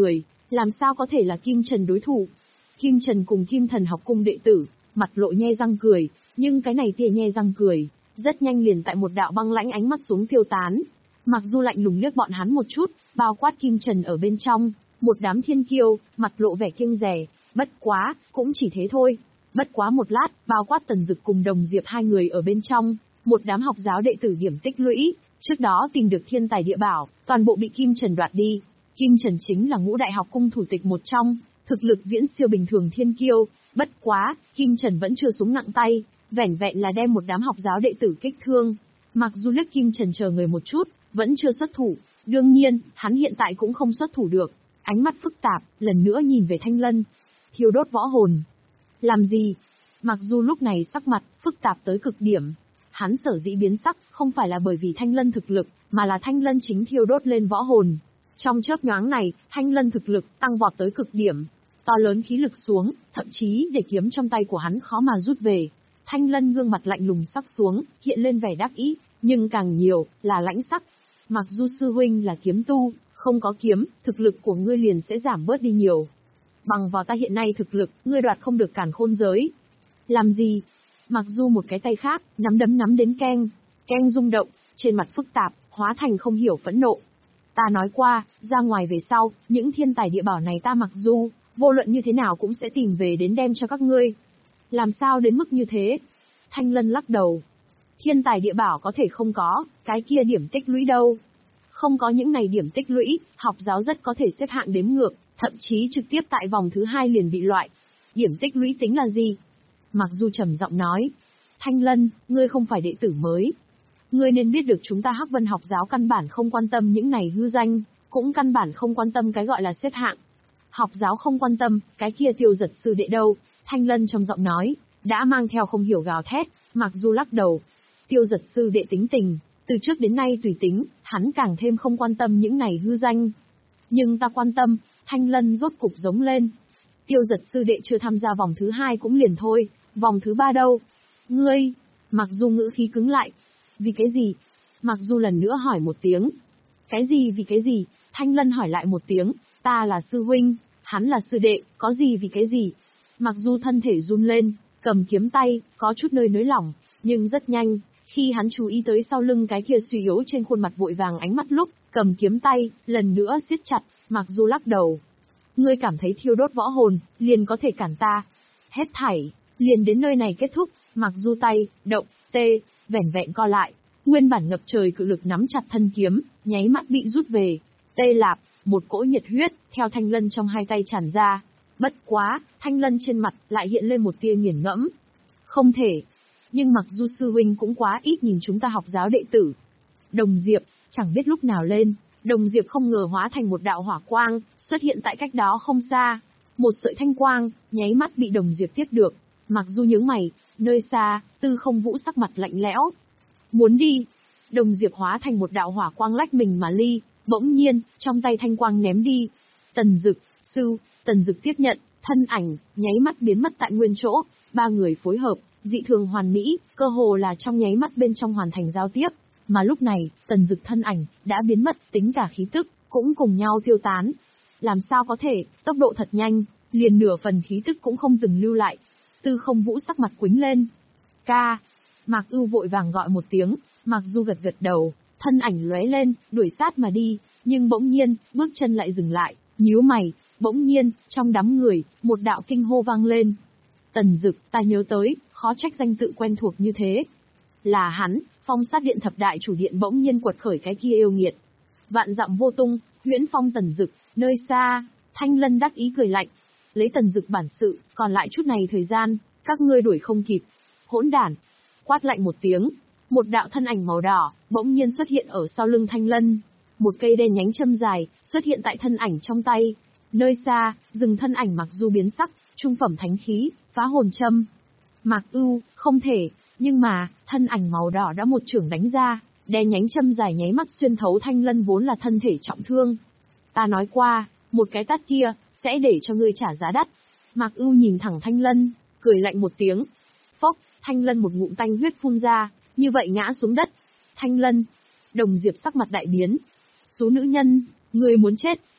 Làm sao có thể là Kim Trần đối thủ? Kim Trần cùng Kim Thần học cung đệ tử, mặt lộ nhe răng cười, nhưng cái này tia nhe răng cười, rất nhanh liền tại một đạo băng lãnh ánh mắt xuống tiêu tán. Mặc dù lạnh lùng liếc bọn hắn một chút, bao quát Kim Trần ở bên trong, một đám thiên kiêu, mặt lộ vẻ kiêng dè, bất quá, cũng chỉ thế thôi. Bất quá một lát, bao quát Tần Dực cùng Đồng Diệp hai người ở bên trong, một đám học giáo đệ tử điểm tích lũy, trước đó tìm được thiên tài địa bảo, toàn bộ bị Kim Trần đoạt đi. Kim Trần chính là ngũ đại học cung thủ tịch một trong, thực lực viễn siêu bình thường thiên kiêu, bất quá, Kim Trần vẫn chưa xuống nặng tay, vẻn vẹn là đem một đám học giáo đệ tử kích thương. Mặc dù liếc Kim Trần chờ người một chút, vẫn chưa xuất thủ, đương nhiên, hắn hiện tại cũng không xuất thủ được. Ánh mắt phức tạp, lần nữa nhìn về Thanh Lân. Thiêu đốt võ hồn. Làm gì? Mặc dù lúc này sắc mặt, phức tạp tới cực điểm. Hắn sở dĩ biến sắc, không phải là bởi vì Thanh Lân thực lực, mà là Thanh Lân chính thiêu đốt lên võ hồn. Trong chớp nhoáng này, Thanh Lân thực lực tăng vọt tới cực điểm. To lớn khí lực xuống, thậm chí để kiếm trong tay của hắn khó mà rút về. Thanh Lân gương mặt lạnh lùng sắc xuống, hiện lên vẻ đắc ý, nhưng càng nhiều, là lãnh sắc. Mặc dù sư huynh là kiếm tu, không có kiếm, thực lực của ngươi liền sẽ giảm bớt đi nhiều. Bằng vào ta hiện nay thực lực, ngươi đoạt không được càn khôn giới. Làm gì? Mặc dù một cái tay khác, nắm đấm nắm đến keng, keng rung động, trên mặt phức tạp, hóa thành không hiểu phẫn nộ. Ta nói qua, ra ngoài về sau, những thiên tài địa bảo này ta mặc dù, vô luận như thế nào cũng sẽ tìm về đến đem cho các ngươi. Làm sao đến mức như thế? Thanh Lân lắc đầu. Thiên tài địa bảo có thể không có, cái kia điểm tích lũy đâu. Không có những này điểm tích lũy, học giáo rất có thể xếp hạng đếm ngược, thậm chí trực tiếp tại vòng thứ hai liền bị loại. Điểm tích lũy tính là gì? Mặc dù trầm giọng nói. Thanh Lân, ngươi không phải đệ tử mới. Ngươi nên biết được chúng ta Hắc Vân học giáo căn bản không quan tâm những này hư danh, cũng căn bản không quan tâm cái gọi là xếp hạng. Học giáo không quan tâm, cái kia Tiêu Giật sư đệ đâu? Thanh Lân trong giọng nói, đã mang theo không hiểu gào thét, mặc dù lắc đầu. Tiêu Giật sư đệ tính tình, từ trước đến nay tùy tính, hắn càng thêm không quan tâm những này hư danh. Nhưng ta quan tâm, Thanh Lân rốt cục giống lên. Tiêu Giật sư đệ chưa tham gia vòng thứ hai cũng liền thôi, vòng thứ ba đâu? Ngươi, mặc dù ngữ khí cứng lại. Vì cái gì? Mặc dù lần nữa hỏi một tiếng. Cái gì vì cái gì? Thanh Lân hỏi lại một tiếng, ta là sư huynh, hắn là sư đệ, có gì vì cái gì? Mặc dù thân thể run lên, cầm kiếm tay, có chút nơi nới lỏng, nhưng rất nhanh, khi hắn chú ý tới sau lưng cái kia suy yếu trên khuôn mặt vội vàng ánh mắt lúc, cầm kiếm tay, lần nữa siết chặt, mặc dù lắc đầu. Ngươi cảm thấy thiêu đốt võ hồn, liền có thể cản ta. Hết thảy, liền đến nơi này kết thúc, mặc dù tay, động, tê, vẻn vẹn co lại. Nguyên bản ngập trời cự lực nắm chặt thân kiếm, nháy mắt bị rút về. Tê lạp, một cỗ nhiệt huyết, theo Thanh Lân trong hai tay tràn ra. Bất quá, Thanh Lân trên mặt lại hiện lên một tia nghiền ngẫm. Không thể. Nhưng mặc dù sư huynh cũng quá ít nhìn chúng ta học giáo đệ tử. Đồng Diệp, chẳng biết lúc nào lên, Đồng Diệp không ngờ hóa thành một đạo hỏa quang, xuất hiện tại cách đó không xa. Một sợi thanh quang, nháy mắt bị Đồng Diệp tiếp được. Mặc dù nhướng mày, nơi xa, Tư Không Vũ sắc mặt lạnh lẽo. Muốn đi. Đồng Diệp hóa thành một đạo hỏa quang lách mình mà ly, bỗng nhiên, trong tay thanh quang ném đi. Tần Dực, sư, Tần Dực tiếp nhận, thân ảnh, nháy mắt biến mất tại nguyên chỗ, ba người phối hợp, dị thường hoàn mỹ, cơ hồ là trong nháy mắt bên trong hoàn thành giao tiếp. Mà lúc này, Tần Dực thân ảnh, đã biến mất, tính cả khí tức, cũng cùng nhau tiêu tán. Làm sao có thể, tốc độ thật nhanh, liền nửa phần khí tức cũng không từng lưu lại. Tư Không Vũ sắc mặt quĩnh lên. Ca. Mạc Ưu vội vàng gọi một tiếng, Mặc dù gật gật đầu, thân ảnh lóe lên, đuổi sát mà đi, nhưng bỗng nhiên, bước chân lại dừng lại, nhíu mày, bỗng nhiên, trong đám người, một đạo kinh hô vang lên. Tần Dực, ta nhớ tới, khó trách danh tự quen thuộc như thế. Là hắn, Phong Sát Điện thập đại chủ điện bỗng nhiên quật khởi cái kia yêu nghiệt. Vạn dặm vô tung, huyễn phong Tần Dực, nơi xa, Thanh Lân đắc ý cười lạnh. Lấy Tần Dực bản sự, còn lại chút này thời gian, các ngươi đuổi không kịp. Hỗn đản. Quát lạnh một tiếng, một đạo thân ảnh màu đỏ, bỗng nhiên xuất hiện ở sau lưng Thanh Lân. Một cây đen nhánh châm dài, xuất hiện tại thân ảnh trong tay. Nơi xa, rừng thân ảnh mặc dù biến sắc, trung phẩm thánh khí, phá hồn châm. Mạc Ưu, không thể, nhưng mà, thân ảnh màu đỏ đã một chưởng đánh ra, đen nhánh châm dài nháy mắt xuyên thấu Thanh Lân vốn là thân thể trọng thương. Ta nói qua, một cái tát kia, sẽ để cho ngươi trả giá đắt. Mạc Ưu nhìn thẳng Thanh Lân, cười lạnh một tiếng. Phốc, Thanh Lân một ngụm tanh huyết phun ra, như vậy ngã xuống đất. Thanh Lân, Đồng Diệp sắc mặt đại biến. Số nữ nhân, ngươi muốn chết.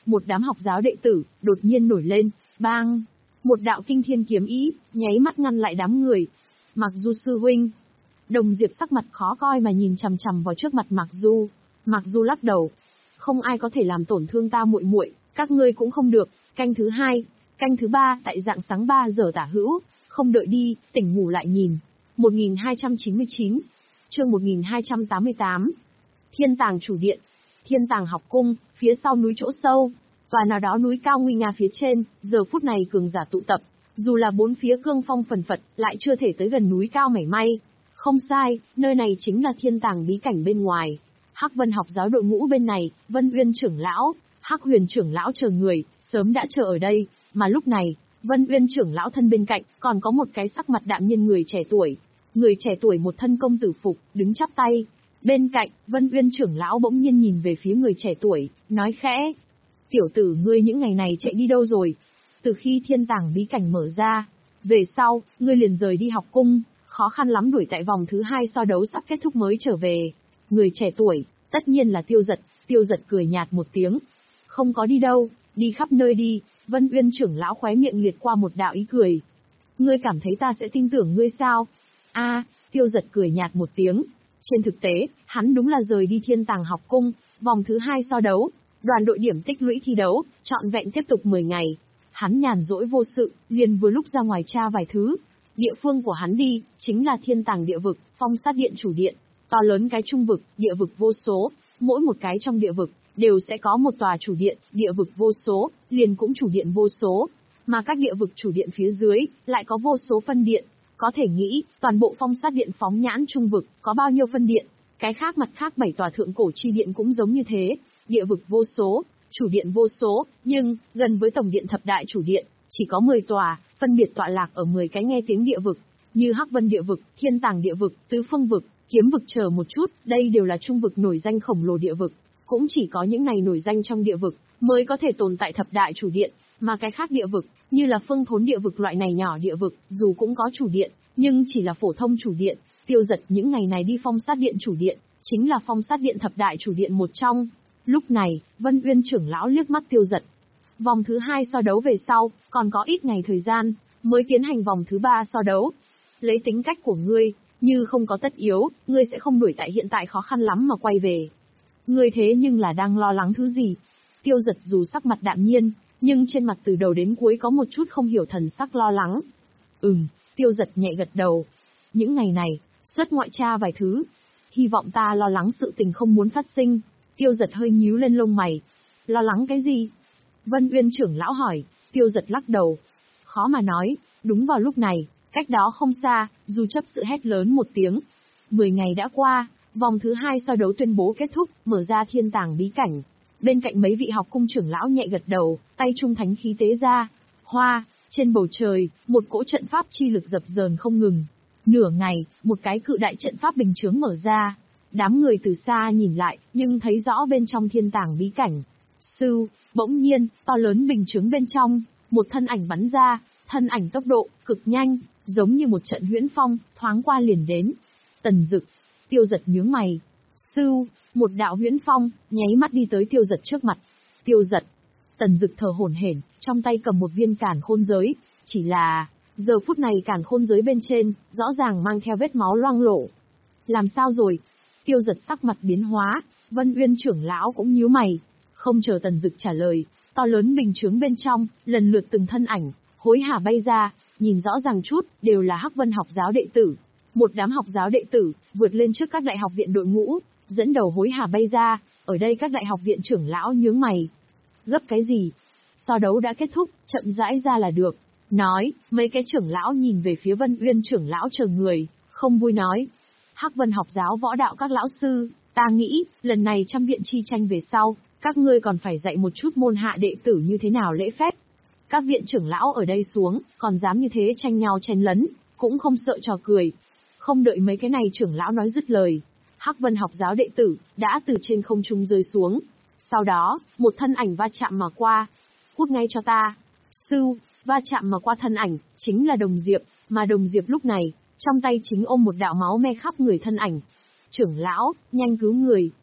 một đám học giáo đệ tử, đột nhiên nổi lên, bang! Một đạo kinh thiên kiếm ý, nháy mắt ngăn lại đám người. Mạc Du sư huynh. Đồng Diệp sắc mặt khó coi mà nhìn chằm chằm vào trước mặt Mạc Du. Mạc Du lắc đầu. Không ai có thể làm tổn thương ta muội muội, các ngươi cũng không được. Canh thứ hai, canh thứ ba tại dạng sáng ba giờ tả hữu, không đợi đi, tỉnh ngủ lại nhìn. một nghìn hai trăm chín mươi chín, chương một nghìn hai trăm tám mươi tám. Thiên Tàng chủ điện, Thiên Tàng học cung, phía sau núi chỗ sâu, tòa nào đó núi cao nguy nga phía trên, giờ phút này cường giả tụ tập, dù là bốn phía cương phong phần phật, lại chưa thể tới gần núi cao mảy may. Không sai, nơi này chính là Thiên Tàng bí cảnh bên ngoài. Hắc Vân học giáo đội ngũ bên này, Vân Uyên trưởng lão, Hắc Huyền trưởng lão chờ người, sớm đã chờ ở đây, mà lúc này, Vân Uyên trưởng lão thân bên cạnh, còn có một cái sắc mặt đạm nhiên người trẻ tuổi. Người trẻ tuổi một thân công tử phục, đứng chắp tay. Bên cạnh, Vân Uyên trưởng lão bỗng nhiên nhìn về phía người trẻ tuổi, nói khẽ. Tiểu tử ngươi những ngày này chạy đi đâu rồi? Từ khi Thiên Tàng bí cảnh mở ra, về sau, ngươi liền rời đi học cung, khó khăn lắm đuổi tại vòng thứ hai so đấu sắp kết thúc mới trở về. Người trẻ tuổi, tất nhiên là Tiêu Dật, Tiêu Dật cười nhạt một tiếng. Không có đi đâu, đi khắp nơi đi. Vân Uyên trưởng lão khóe miệng liệt qua một đạo ý cười. Ngươi cảm thấy ta sẽ tin tưởng ngươi sao? A, à, Tiêu Dật cười nhạt một tiếng. Trên thực tế, hắn đúng là rời đi Thiên Tàng học cung, vòng thứ hai so đấu, đoàn đội điểm tích lũy thi đấu, trọn vẹn tiếp tục mười ngày. Hắn nhàn rỗi vô sự, liền vừa lúc ra ngoài tra vài thứ. Địa phương của hắn đi, chính là Thiên Tàng địa vực, Phong Sát điện chủ điện, to lớn cái trung vực, địa vực vô số, mỗi một cái trong địa vực đều sẽ có một tòa chủ điện, địa vực vô số, liền cũng chủ điện vô số, mà các địa vực chủ điện phía dưới lại có vô số phân điện. Có thể nghĩ, toàn bộ Phong Sát điện phóng nhãn trung vực có bao nhiêu phân điện, cái khác mặt khác bảy tòa thượng cổ chi điện cũng giống như thế, địa vực vô số, chủ điện vô số, nhưng gần với tổng điện thập đại chủ điện, chỉ có mười tòa, phân biệt tọa lạc ở mười cái nghe tiếng địa vực, như Hắc Vân địa vực, Thiên Tàng địa vực, Tứ Phương vực, Kiếm vực chờ một chút, đây đều là trung vực nổi danh khổng lồ địa vực, cũng chỉ có những này nổi danh trong địa vực mới có thể tồn tại thập đại chủ điện, mà cái khác địa vực, như là Phương Thốn địa vực loại này nhỏ địa vực, dù cũng có chủ điện, nhưng chỉ là phổ thông chủ điện. Tiêu Dật những ngày này đi Phong Sát điện chủ điện, chính là Phong Sát điện thập đại chủ điện một trong. Lúc này, Vân Uyên trưởng lão liếc mắt Tiêu Dật. Vòng thứ hai so đấu về sau, còn có ít ngày thời gian, mới tiến hành vòng thứ ba so đấu. Lấy tính cách của ngươi, như không có tất yếu, ngươi sẽ không đuổi tại hiện tại khó khăn lắm mà quay về. Ngươi thế nhưng là đang lo lắng thứ gì? Tiêu Dật dù sắc mặt đạm nhiên, nhưng trên mặt từ đầu đến cuối có một chút không hiểu thần sắc lo lắng. Ừm, Tiêu Dật nhẹ gật đầu. Những ngày này, xuất ngoại tra vài thứ. Hy vọng ta lo lắng sự tình không muốn phát sinh. Tiêu Dật hơi nhíu lên lông mày. Lo lắng cái gì? Vân Uyên trưởng lão hỏi. Tiêu Dật lắc đầu. Khó mà nói, đúng vào lúc này, cách đó không xa, Du chấp sự hét lớn một tiếng. Mười ngày đã qua, vòng thứ hai so đấu tuyên bố kết thúc, mở ra Thiên Tàng bí cảnh. Bên cạnh mấy vị học cung trưởng lão nhẹ gật đầu, tay trung thánh khí tế ra. Hoa, trên bầu trời, một cỗ trận pháp chi lực dập dờn không ngừng. Nửa ngày, một cái cự đại trận pháp bình chướng mở ra. Đám người từ xa nhìn lại, nhưng thấy rõ bên trong Thiên Tàng bí cảnh. Sư, bỗng nhiên, to lớn bình chướng bên trong, một thân ảnh bắn ra, thân ảnh tốc độ cực nhanh, giống như một trận huyễn phong, thoáng qua liền đến. Tần Dực, Tiêu Dật nhướng mày. Sư, một đạo huyễn phong, nháy mắt đi tới Tiêu Dật trước mặt. Tiêu Dật. Tần Dực thở hổn hển, trong tay cầm một viên càn khôn giới, chỉ là, giờ phút này càn khôn giới bên trên, rõ ràng mang theo vết máu loang lổ. Làm sao rồi? Tiêu Dật sắc mặt biến hóa, Vân Uyên trưởng lão cũng nhíu mày. Không chờ Tần Dực trả lời, to lớn bình chướng bên trong, lần lượt từng thân ảnh, hối hả bay ra, nhìn rõ ràng chút, đều là Hắc Vân học giáo đệ tử. Một đám học giáo đệ tử, vượt lên trước các đại học viện đội ngũ, dẫn đầu hối hả bay ra, ở đây các đại học viện trưởng lão nhướng mày. Gấp cái gì? So đấu đã kết thúc, chậm rãi ra là được. Nói, mấy cái trưởng lão nhìn về phía Vân Uyên trưởng lão chờ người, không vui nói. Hắc Vân học giáo võ đạo các lão sư, ta nghĩ, lần này trăm viện chi tranh về sau, các ngươi còn phải dạy một chút môn hạ đệ tử như thế nào lễ phép. Các viện trưởng lão ở đây xuống, còn dám như thế tranh nhau chen lấn, cũng không sợ trò cười. Không đợi mấy cái này trưởng lão nói dứt lời, Hắc Vân học giáo đệ tử đã từ trên không trung rơi xuống. Sau đó, một thân ảnh va chạm mà qua. Cút ngay cho ta. Sư, va chạm mà qua thân ảnh, chính là Đồng Diệp, mà Đồng Diệp lúc này, trong tay chính ôm một đạo máu me khắp người thân ảnh. Trưởng lão, nhanh cứu người.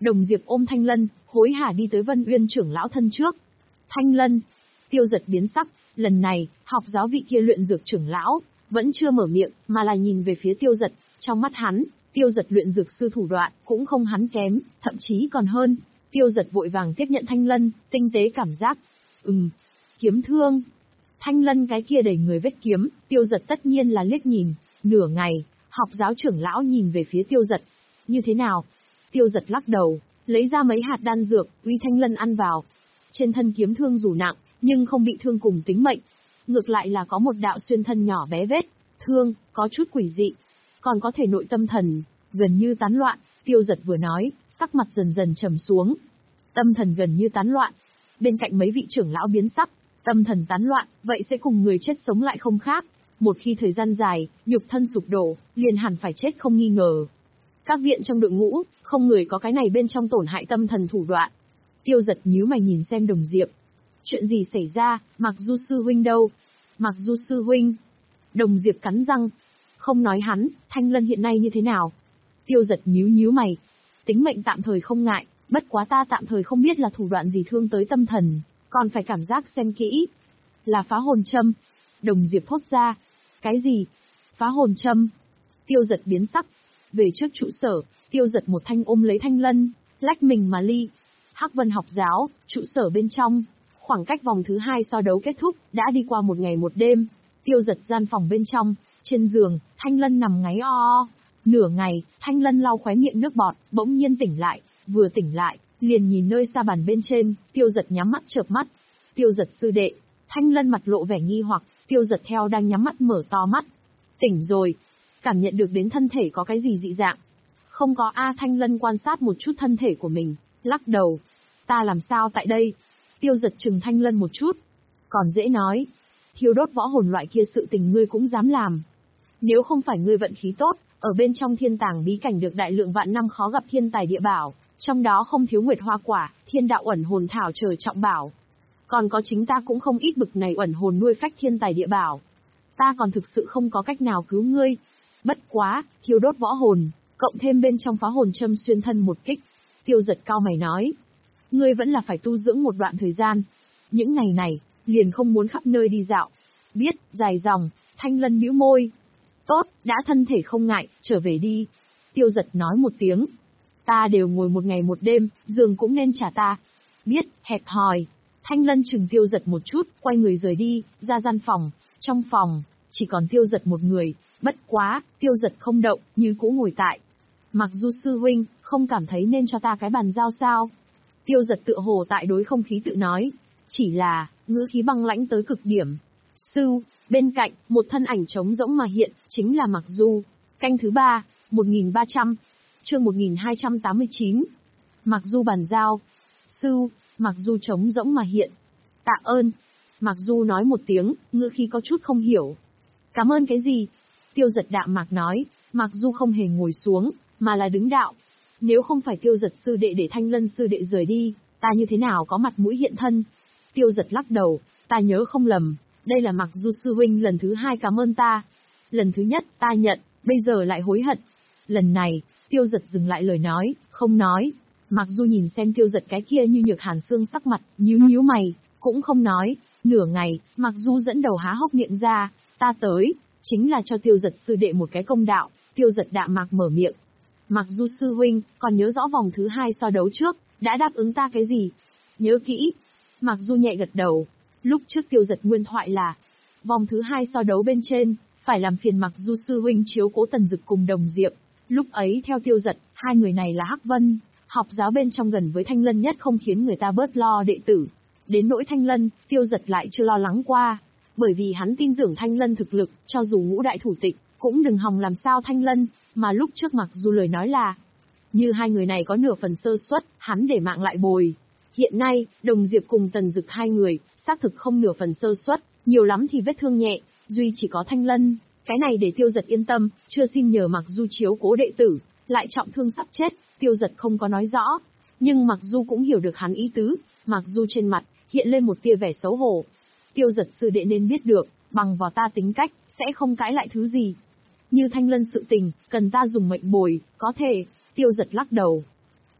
Đồng Diệp ôm Thanh Lân, hối hả đi tới Vân Uyên trưởng lão thân trước. Thanh Lân, Tiêu Giật biến sắc, lần này, học giáo vị kia luyện dược trưởng lão, vẫn chưa mở miệng, mà là nhìn về phía Tiêu Giật, trong mắt hắn, Tiêu Giật luyện dược sư thủ đoạn, cũng không hắn kém, thậm chí còn hơn. Tiêu Giật vội vàng tiếp nhận Thanh Lân, tinh tế cảm giác. Ừm, kiếm thương. Thanh Lân cái kia đầy người vết kiếm, Tiêu Giật tất nhiên là liếc nhìn, nửa ngày, học giáo trưởng lão nhìn về phía Tiêu Giật. Như thế nào? Tiêu Giật lắc đầu, lấy ra mấy hạt đan dược, uy Thanh Lân ăn vào. Trên thân kiếm thương dù nặng, nhưng không bị thương cùng tính mệnh. Ngược lại là có một đạo xuyên thân nhỏ bé vết, thương, có chút quỷ dị. Còn có thể nội tâm thần, gần như tán loạn, Tiêu Giật vừa nói, sắc mặt dần dần trầm xuống. Tâm thần gần như tán loạn. Bên cạnh mấy vị trưởng lão biến sắc, tâm thần tán loạn, vậy sẽ cùng người chết sống lại không khác. Một khi thời gian dài, nhục thân sụp đổ, liền hẳn phải chết không nghi ngờ. Các viện trong đội ngũ, không người có cái này bên trong tổn hại tâm thần thủ đoạn. Tiêu Giật nhíu mày nhìn xem Đồng Diệp. Chuyện gì xảy ra, Mặc Du sư huynh đâu? Mặc Du sư huynh. Đồng Diệp cắn răng. Không nói hắn, Thanh Lân hiện nay như thế nào? Tiêu Giật nhíu nhíu mày. Tính mệnh tạm thời không ngại, bất quá ta tạm thời không biết là thủ đoạn gì thương tới tâm thần, còn phải cảm giác xem kỹ. Là phá hồn châm. Đồng Diệp thốt ra. Cái gì? Phá hồn châm. Tiêu Giật biến sắc. Về trước trụ sở, Tiêu Giật một thanh ôm lấy Thanh Lân, lách mình mà ly. Hắc Vân học giáo, trụ sở bên trong. Khoảng cách vòng thứ hai so đấu kết thúc, đã đi qua một ngày một đêm. Tiêu Giật gian phòng bên trong, trên giường, Thanh Lân nằm ngáy o o. Nửa ngày, Thanh Lân lau khóe miệng nước bọt, bỗng nhiên tỉnh lại, vừa tỉnh lại, liền nhìn nơi xa bàn bên trên, Tiêu Giật nhắm mắt chợp mắt. Tiêu Giật sư đệ. Thanh Lân mặt lộ vẻ nghi hoặc, Tiêu Giật theo đang nhắm mắt mở to mắt. Tỉnh rồi. Cảm nhận được đến thân thể có cái gì dị dạng. Không có A. Thanh Lân quan sát một chút thân thể của mình, lắc đầu. Ta làm sao tại đây? Tiêu Giật chừng Thanh Lân một chút. Còn dễ nói. Thiêu đốt võ hồn loại kia sự tình ngươi cũng dám làm. Nếu không phải ngươi vận khí tốt, ở bên trong thiên tàng bí cảnh được đại lượng vạn năm khó gặp thiên tài địa bảo, trong đó không thiếu nguyệt hoa quả, thiên đạo ẩn hồn thảo trời trọng bảo. Còn có chính ta cũng không ít bực này ẩn hồn nuôi phách thiên tài địa bảo. Ta còn thực sự không có cách nào cứu ngươi. Bất quá, thiêu đốt võ hồn, cộng thêm bên trong phá hồn châm xuyên thân một kích. Tiêu Giật cao mày nói. Ngươi vẫn là phải tu dưỡng một đoạn thời gian. Những ngày này, liền không muốn khắp nơi đi dạo. Biết, dài dòng, Thanh Lân bĩu môi. Tốt, đã thân thể không ngại, trở về đi. Tiêu Giật nói một tiếng. Ta đều ngồi một ngày một đêm, giường cũng nên trả ta. Biết, hẹp hòi. Thanh Lân chừng Tiêu Giật một chút, quay người rời đi, ra gian phòng. Trong phòng, chỉ còn Tiêu Giật một người. Bất quá, Tiêu Giật không động, như cũ ngồi tại. Mặc Du sư huynh, không cảm thấy nên cho ta cái bàn giao sao? Tiêu Giật tựa hồ tại đối không khí tự nói. Chỉ là, ngữ khí băng lãnh tới cực điểm. Sư, bên cạnh, một thân ảnh trống rỗng mà hiện, chính là Mặc Du. Canh thứ ba, một nghìn ba trăm, chương một nghìn hai trăm tám mươi chín. Mặc Du bàn giao. Sư, Mặc Du trống rỗng mà hiện. Tạ ơn. Mặc Du nói một tiếng, ngữ khí có chút không hiểu. Cảm ơn cái gì? Tiêu Giật đạm mạc nói, Mặc Du không hề ngồi xuống, mà là đứng đạo. Nếu không phải Tiêu Giật sư đệ để Thanh Lân sư đệ rời đi, ta như thế nào có mặt mũi hiện thân? Tiêu Giật lắc đầu, ta nhớ không lầm, đây là Mặc Du sư huynh lần thứ hai cảm ơn ta. Lần thứ nhất, ta nhận, bây giờ lại hối hận. Lần này, Tiêu Giật dừng lại lời nói, không nói. Mặc Du nhìn xem Tiêu Giật cái kia như nhược hàn xương sắc mặt, nhíu nhíu mày, cũng không nói. Nửa ngày, Mặc Du dẫn đầu há hốc miệng ra, ta tới, chính là cho Tiêu Giật sư đệ một cái công đạo. Tiêu Giật đạm mạc mở miệng. Mặc Du sư huynh, còn nhớ rõ vòng thứ hai so đấu trước, đã đáp ứng ta cái gì? Nhớ kỹ. Mặc Du nhẹ gật đầu. Lúc trước Tiêu Giật nguyên thoại là, vòng thứ hai so đấu bên trên, phải làm phiền Mặc Du sư huynh chiếu cố Tần Dực cùng Đồng Diệp. Lúc ấy theo Tiêu Giật, hai người này là Hắc Vân, học giáo bên trong gần với Thanh Lân nhất không khiến người ta bớt lo đệ tử. Đến nỗi Thanh Lân, Tiêu Giật lại chưa lo lắng qua. Bởi vì hắn tin tưởng Thanh Lân thực lực, cho dù ngũ đại thủ tịch, cũng đừng hòng làm sao Thanh Lân, mà lúc trước Mặc Du lời nói là, như hai người này có nửa phần sơ suất, hắn để mạng lại bồi. Hiện nay, Đồng Diệp cùng Tần Dực hai người, xác thực không nửa phần sơ suất, nhiều lắm thì vết thương nhẹ, duy chỉ có Thanh Lân, cái này để Tiêu Giật yên tâm, chưa xin nhờ Mặc Du chiếu cố đệ tử, lại trọng thương sắp chết, Tiêu Giật không có nói rõ, nhưng Mặc Du cũng hiểu được hắn ý tứ, Mặc Du trên mặt hiện lên một tia vẻ xấu hổ. Tiêu Giật sư đệ nên biết được, bằng vào ta tính cách, sẽ không cãi lại thứ gì. Như Thanh Lân sự tình, cần ta dùng mệnh bồi, có thể. Tiêu Giật lắc đầu.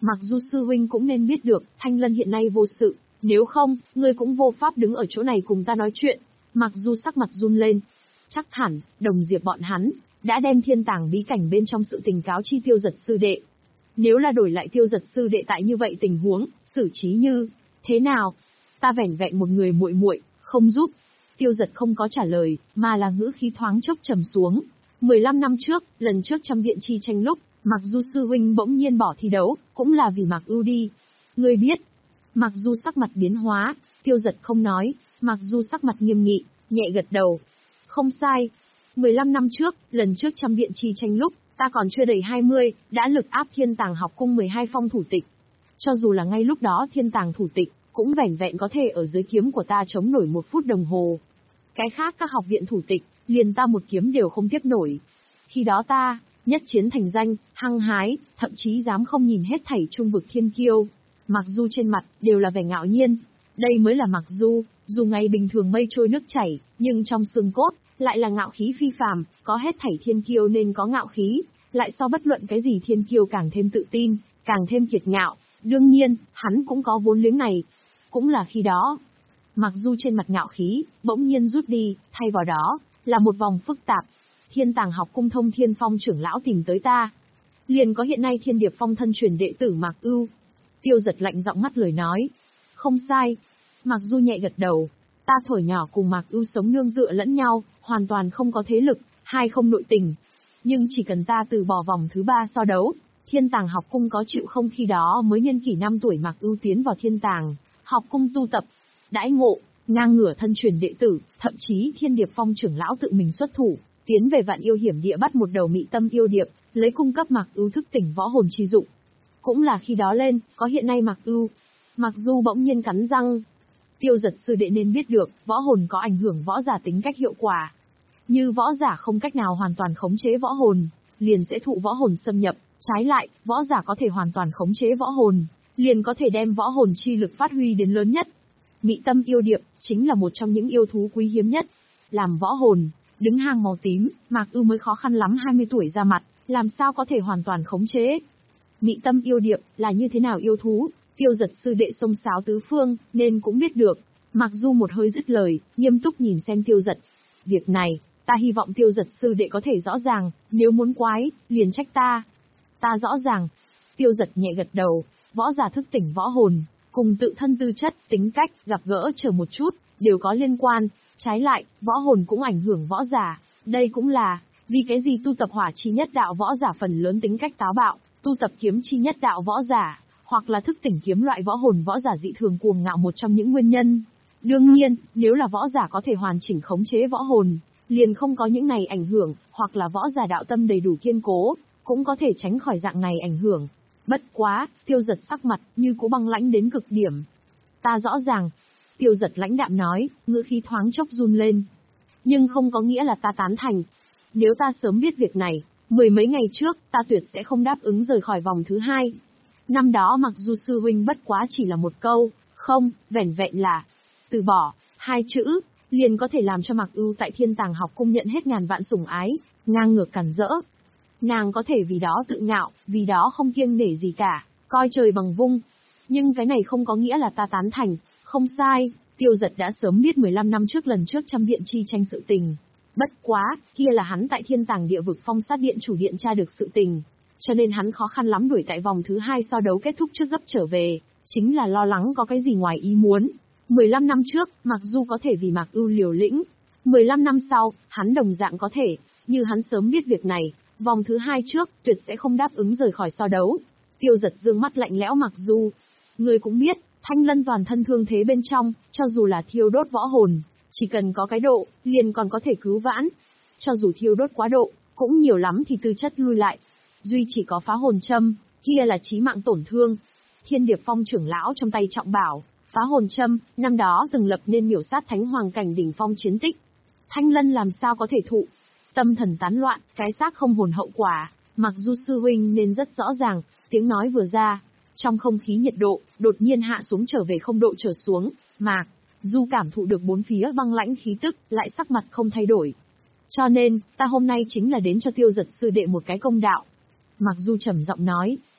Mặc dù sư huynh cũng nên biết được, Thanh Lân hiện nay vô sự, nếu không, ngươi cũng vô pháp đứng ở chỗ này cùng ta nói chuyện. Mặc dù sắc mặt run lên, chắc hẳn, đồng diệp bọn hắn, đã đem thiên tàng bí cảnh bên trong sự tình cáo chi Tiêu Giật sư đệ. Nếu là đổi lại Tiêu Giật sư đệ tại như vậy tình huống, xử trí như thế nào? Ta vẻn vẹn một người muội muội, không giúp. Tiêu Giật không có trả lời, mà là ngữ khí thoáng chốc trầm xuống. mười lăm năm trước, lần trước trăm viện chi tranh lúc, Mặc dù sư huynh bỗng nhiên bỏ thi đấu, cũng là vì Mạc Ưu đi. Ngươi biết. Mặc dù sắc mặt biến hóa, Tiêu Giật không nói, Mặc dù sắc mặt nghiêm nghị, nhẹ gật đầu. Không sai. mười lăm năm trước, lần trước trăm viện chi tranh lúc, ta còn chưa đầy hai mươi, đã lực áp thiên tàng học cung mười hai phong thủ tịch. Cho dù là ngay lúc đó thiên tàng thủ tịch, cũng vẻn vẹn có thể ở dưới kiếm của ta chống nổi một phút đồng hồ. Cái khác các học viện thủ tịch, liền ta một kiếm đều không tiếp nổi. Khi đó ta, nhất chiến thành danh, hăng hái, thậm chí dám không nhìn hết thảy trung vực thiên kiêu. Mặc dù trên mặt, đều là vẻ ngạo nhiên. Đây mới là Mặc dù, dù ngày bình thường mây trôi nước chảy, nhưng trong xương cốt, lại là ngạo khí phi phàm, có hết thảy thiên kiêu nên có ngạo khí, lại so bất luận cái gì thiên kiêu càng thêm tự tin, càng thêm kiệt ngạo. Đương nhiên, hắn cũng có vốn liếng này. Cũng là khi đó, mặc dù trên mặt ngạo khí, bỗng nhiên rút đi, thay vào đó, là một vòng phức tạp. Thiên tàng học cung Thông Thiên Phong trưởng lão tìm tới ta. Liền có hiện nay Thiên Điệp Phong thân truyền đệ tử Mạc Ưu. Tiêu Giật lạnh giọng ngắt lời nói. Không sai. Mặc dù nhẹ gật đầu. Ta thuở nhỏ cùng Mạc Ưu sống nương tựa lẫn nhau, hoàn toàn không có thế lực, hai không nội tình. Nhưng chỉ cần ta từ bỏ vòng thứ ba so đấu, Thiên tàng học cung có chịu không khi đó mới niên kỷ năm tuổi Mạc Ưu tiến vào thiên tàng học cung tu tập, đãi ngộ, ngang ngửa thân truyền đệ tử, thậm chí Thiên Điệp Phong trưởng lão tự mình xuất thủ, tiến về vạn yêu hiểm địa bắt một đầu mị tâm yêu điệp, lấy cung cấp Mạc Ưu thức tỉnh võ hồn chi dụng. Cũng là khi đó lên, có hiện nay Mạc Ưu. Mặc dù bỗng nhiên cắn răng, Tiêu Giật sư đệ nên biết được, võ hồn có ảnh hưởng võ giả tính cách hiệu quả. Như võ giả không cách nào hoàn toàn khống chế võ hồn, liền sẽ thụ võ hồn xâm nhập, trái lại, võ giả có thể hoàn toàn khống chế võ hồn, liền có thể đem võ hồn chi lực phát huy đến lớn nhất. Mị tâm yêu điệp, chính là một trong những yêu thú quý hiếm nhất. Làm võ hồn, đứng hàng màu tím, Mạc Ưu mới khó khăn lắm hai mươi tuổi ra mặt, làm sao có thể hoàn toàn khống chế. Mị tâm yêu điệp, là như thế nào yêu thú, Tiêu Giật sư đệ xông xáo tứ phương, nên cũng biết được. Mặc dù một hơi dứt lời, nghiêm túc nhìn xem Tiêu Giật. Việc này, ta hy vọng Tiêu Giật sư đệ có thể rõ ràng, nếu muốn quái, liền trách ta. Ta rõ ràng. Tiêu Giật nhẹ gật đầu, võ giả thức tỉnh võ hồn, cùng tự thân tư chất, tính cách, gặp gỡ chờ một chút, đều có liên quan. Trái lại, võ hồn cũng ảnh hưởng võ giả. Đây cũng là, vì cái gì tu tập hỏa chi nhất đạo võ giả phần lớn tính cách táo bạo, tu tập kiếm chi nhất đạo võ giả, hoặc là thức tỉnh kiếm loại võ hồn võ giả dị thường cuồng ngạo một trong những nguyên nhân. Đương nhiên, nếu là võ giả có thể hoàn chỉnh khống chế võ hồn, liền không có những này ảnh hưởng, hoặc là võ giả đạo tâm đầy đủ kiên cố, cũng có thể tránh khỏi dạng này ảnh hưởng. Bất quá, Tiêu Giật sắc mặt như cũ băng lãnh đến cực điểm. Ta rõ ràng. Tiêu Giật lãnh đạm nói, ngữ khí thoáng chốc run lên. Nhưng không có nghĩa là ta tán thành. Nếu ta sớm biết việc này, mười mấy ngày trước, ta tuyệt sẽ không đáp ứng rời khỏi vòng thứ hai. Năm đó mặc dù sư huynh bất quá chỉ là một câu, không, vẻn vẹn là từ bỏ, hai chữ, liền có thể làm cho Mạc Ưu tại Thiên Tàng học cung nhận hết ngàn vạn sủng ái, ngang ngược cản rỡ. Nàng có thể vì đó tự ngạo, vì đó không kiêng nể gì cả, coi trời bằng vung. Nhưng cái này không có nghĩa là ta tán thành, không sai, Tiêu Giật đã sớm biết mười lăm năm trước lần trước trăm điện chi tranh sự tình. Bất quá, kia là hắn tại Thiên Tàng địa vực phong sát điện chủ điện tra được sự tình, cho nên hắn khó khăn lắm đuổi tại vòng thứ hai so đấu kết thúc trước gấp trở về, chính là lo lắng có cái gì ngoài ý muốn. mười lăm năm trước, mặc dù có thể vì Mạc Ưu liều lĩnh, mười lăm năm sau, hắn đồng dạng có thể, như hắn sớm biết việc này, vòng thứ hai trước, tuyệt sẽ không đáp ứng rời khỏi so đấu. Tiêu Giật dương mắt lạnh lẽo Mạc Du. Ngươi cũng biết, Thanh Lân toàn thân thương thế bên trong, cho dù là thiêu đốt võ hồn, chỉ cần có cái độ, liền còn có thể cứu vãn. Cho dù thiêu đốt quá độ, cũng nhiều lắm thì tư chất lui lại. Duy chỉ có phá hồn châm, kia là chí mạng tổn thương. Thiên Điệp Phong trưởng lão trong tay trọng bảo, phá hồn châm, năm đó từng lập nên miểu sát thánh hoàng cảnh đỉnh phong chiến tích. Thanh Lân làm sao có thể thụ? Tâm thần tán loạn, cái xác không hồn hậu quả, mặc dù sư huynh nên rất rõ ràng, tiếng nói vừa ra, trong không khí nhiệt độ, đột nhiên hạ xuống trở về không độ trở xuống, Mạc Du cảm thụ được bốn phía băng lãnh khí tức, lại sắc mặt không thay đổi. Cho nên, ta hôm nay chính là đến cho Tiêu Giật sư đệ một cái công đạo. Mặc Du trầm giọng nói,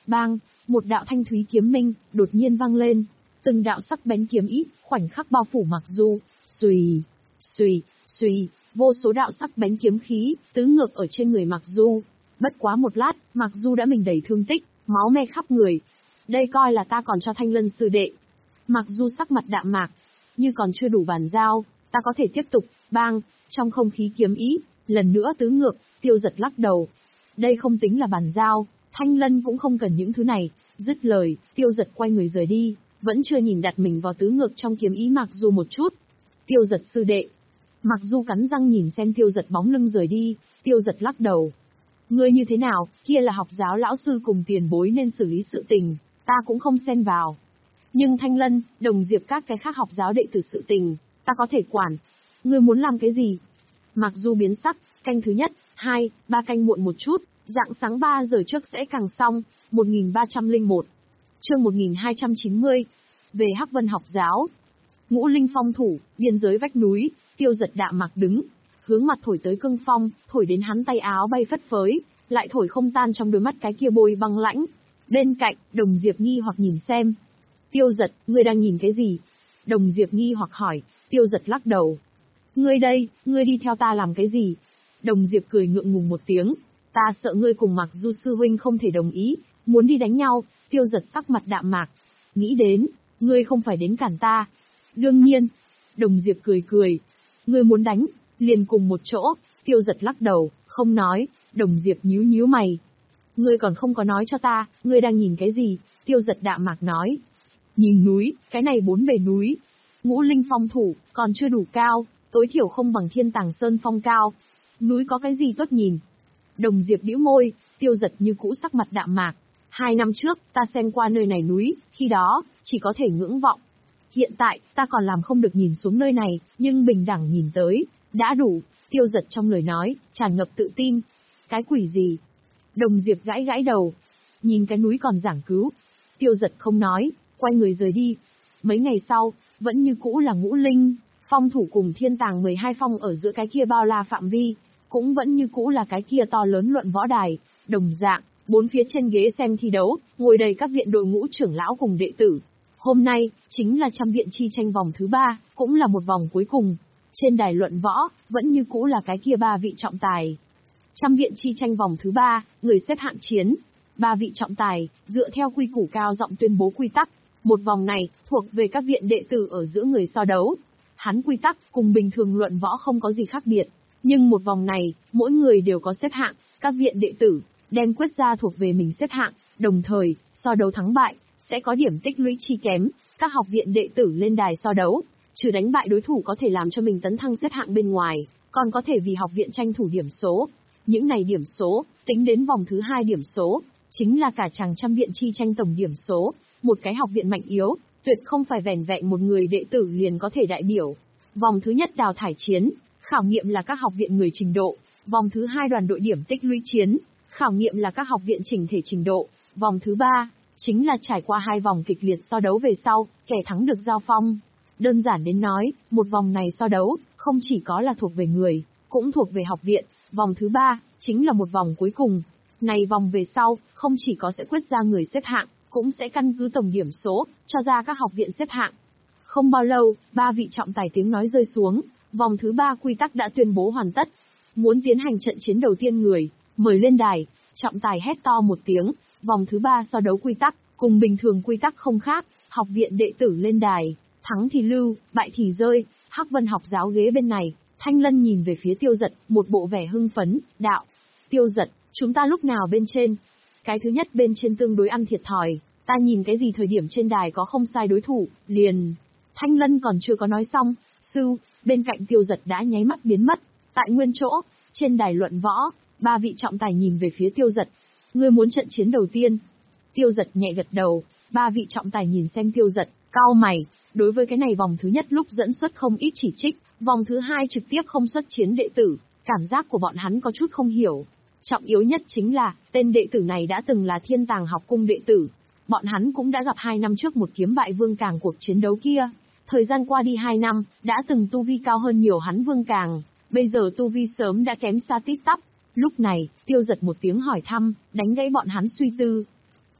Bang, một đạo thanh thúy kiếm minh, đột nhiên vang lên. Từng đạo sắc bén kiếm ý, khoảnh khắc bao phủ Mạc Du. Xùy, xùy, xùy, vô số đạo sắc bén kiếm khí, tứ ngược ở trên người Mạc Du. Bất quá một lát, Mạc Du đã mình đầy thương tích, máu me khắp người. Đây coi là ta còn cho Thanh Lân sư đệ. Mạc Du sắc mặt đạm mạc, như còn chưa đủ bàn giao, ta có thể tiếp tục. Bang, trong không khí kiếm ý, lần nữa tứ ngược, Tiêu Giật lắc đầu. Đây không tính là bàn giao, Thanh Lân cũng không cần những thứ này. Dứt lời, Tiêu Giật quay người rời đi, vẫn chưa nhìn đặt mình vào tứ ngược trong kiếm ý Mạc Du một chút. Tiêu Giật sư đệ. Mạc Du cắn răng nhìn xem Tiêu Giật bóng lưng rời đi, Tiêu Giật lắc đầu. Ngươi như thế nào, kia là học giáo lão sư cùng tiền bối nên xử lý sự tình, ta cũng không xen vào. Nhưng Thanh Lân, Đồng Diệp các cái khác học giáo đệ tử sự tình, ta có thể quản. Ngươi muốn làm cái gì? Mạc Du biến sắc, canh thứ nhất, hai, ba canh muộn một chút, rạng sáng ba giờ trước sẽ càng xong. một nghìn ba trăm lẻ một. Chương một nghìn hai trăm chín mươi. Về Hắc Vân học giáo. Ngũ Linh Phong thủ, biên giới vách núi, Tiêu Giật đạm mạc đứng, hướng mặt thổi tới cương phong, thổi đến hắn tay áo bay phất phới, lại thổi không tan trong đôi mắt cái kia bôi băng lãnh. Bên cạnh, Đồng Diệp nghi hoặc nhìn xem. Tiêu Giật, ngươi đang nhìn cái gì? Đồng Diệp nghi hoặc hỏi, Tiêu Giật lắc đầu. Ngươi đây, ngươi đi theo ta làm cái gì? Đồng Diệp cười ngượng ngùng một tiếng, ta sợ ngươi cùng Mạc Du sư huynh không thể đồng ý, muốn đi đánh nhau. Tiêu Giật sắc mặt đạm mạc, nghĩ đến, ngươi không phải đến cản ta. Đương nhiên. Đồng Diệp cười cười, ngươi muốn đánh, liền cùng một chỗ. Tiêu Giật lắc đầu, không nói. Đồng Diệp nhíu nhíu mày. Ngươi còn không có nói cho ta, ngươi đang nhìn cái gì? Tiêu Giật đạm mạc nói. Nhìn núi, cái này bốn bề núi. Ngũ Linh Phong thủ, còn chưa đủ cao, tối thiểu không bằng Thiên Tàng Sơn Phong cao. Núi có cái gì tốt nhìn? Đồng Diệp bĩu môi, Tiêu Giật như cũ sắc mặt đạm mạc. Hai năm trước, ta xem qua nơi này núi, khi đó, chỉ có thể ngưỡng vọng. Hiện tại, ta còn làm không được nhìn xuống nơi này, nhưng bình đẳng nhìn tới, đã đủ. Tiêu Giật trong lời nói, tràn ngập tự tin. Cái quỷ gì? Đồng Diệp gãi gãi đầu. Nhìn cái núi còn giảng cứu. Tiêu Giật không nói, quay người rời đi. Mấy ngày sau, vẫn như cũ là Ngũ Linh Phong thủ cùng Thiên Tàng mười hai phong ở giữa cái kia bao la phạm vi, cũng vẫn như cũ là cái kia to lớn luận võ đài, đồng dạng, bốn phía trên ghế xem thi đấu, ngồi đầy các viện đội ngũ trưởng lão cùng đệ tử. Hôm nay, chính là trăm viện chi tranh vòng thứ ba, cũng là một vòng cuối cùng. Trên đài luận võ, vẫn như cũ là cái kia ba vị trọng tài. Trăm viện chi tranh vòng thứ ba, người xếp hạng chiến. Ba vị trọng tài, dựa theo quy củ cao giọng tuyên bố quy tắc. Một vòng này, thuộc về các viện đệ tử ở giữa người so đấu. Hắn quy tắc, cùng bình thường luận võ không có gì khác biệt. Nhưng một vòng này, mỗi người đều có xếp hạng, các viện đệ tử, đem quyết ra thuộc về mình xếp hạng, đồng thời, so đấu thắng bại, sẽ có điểm tích lũy chi kém. Các học viện đệ tử lên đài so đấu, trừ đánh bại đối thủ có thể làm cho mình tấn thăng xếp hạng bên ngoài, còn có thể vì học viện tranh thủ điểm số. Những này điểm số, tính đến vòng thứ hai điểm số, chính là cả chàng trăm viện chi tranh tổng điểm số. Một cái học viện mạnh yếu, tuyệt không phải vẻn vẹn một người đệ tử liền có thể đại biểu. Vòng thứ nhất đào thải chiến, khảo nghiệm là các học viện người trình độ. Vòng thứ hai đoàn đội điểm tích lũy chiến, khảo nghiệm là các học viện chỉnh thể trình độ. Vòng thứ ba, chính là trải qua hai vòng kịch liệt so đấu về sau, kẻ thắng được giao phong. Đơn giản đến nói, một vòng này so đấu, không chỉ có là thuộc về người, cũng thuộc về học viện. Vòng thứ ba, chính là một vòng cuối cùng. Này vòng về sau, không chỉ có sẽ quyết ra người xếp hạng, cũng sẽ căn cứ tổng điểm số, cho ra các học viện xếp hạng. Không bao lâu, ba vị trọng tài tiếng nói rơi xuống, vòng thứ ba quy tắc đã tuyên bố hoàn tất. Muốn tiến hành trận chiến đầu tiên người, mời lên đài. Trọng tài hét to một tiếng, vòng thứ ba so đấu quy tắc, cùng bình thường quy tắc không khác, học viện đệ tử lên đài, thắng thì lưu, bại thì rơi. Hắc Vân học giáo ghế bên này, Thanh Lân nhìn về phía Tiêu Giật, một bộ vẻ hưng phấn, đạo. Tiêu Giật, chúng ta lúc nào bên trên? Cái thứ nhất bên trên tương đối ăn thiệt thòi, ta nhìn cái gì thời điểm trên đài có không sai đối thủ, liền. Thanh Lân còn chưa có nói xong, sư, bên cạnh Tiêu Giật đã nháy mắt biến mất, tại nguyên chỗ, trên đài luận võ, ba vị trọng tài nhìn về phía Tiêu Giật. Ngươi muốn trận chiến đầu tiên? Tiêu Giật nhẹ gật đầu, ba vị trọng tài nhìn xem Tiêu Giật, cau mày, đối với cái này vòng thứ nhất lúc dẫn xuất không ít chỉ trích, vòng thứ hai trực tiếp không xuất chiến đệ tử, cảm giác của bọn hắn có chút không hiểu. Trọng yếu nhất chính là, tên đệ tử này đã từng là Thiên Tàng học cung đệ tử. Bọn hắn cũng đã gặp hai năm trước một kiếm bại Vương Càng cuộc chiến đấu kia. Thời gian qua đi hai năm, đã từng tu vi cao hơn nhiều hắn Vương Càng, bây giờ tu vi sớm đã kém xa tít tắp. Lúc này, Tiêu Giật một tiếng hỏi thăm, đánh gãy bọn hắn suy tư.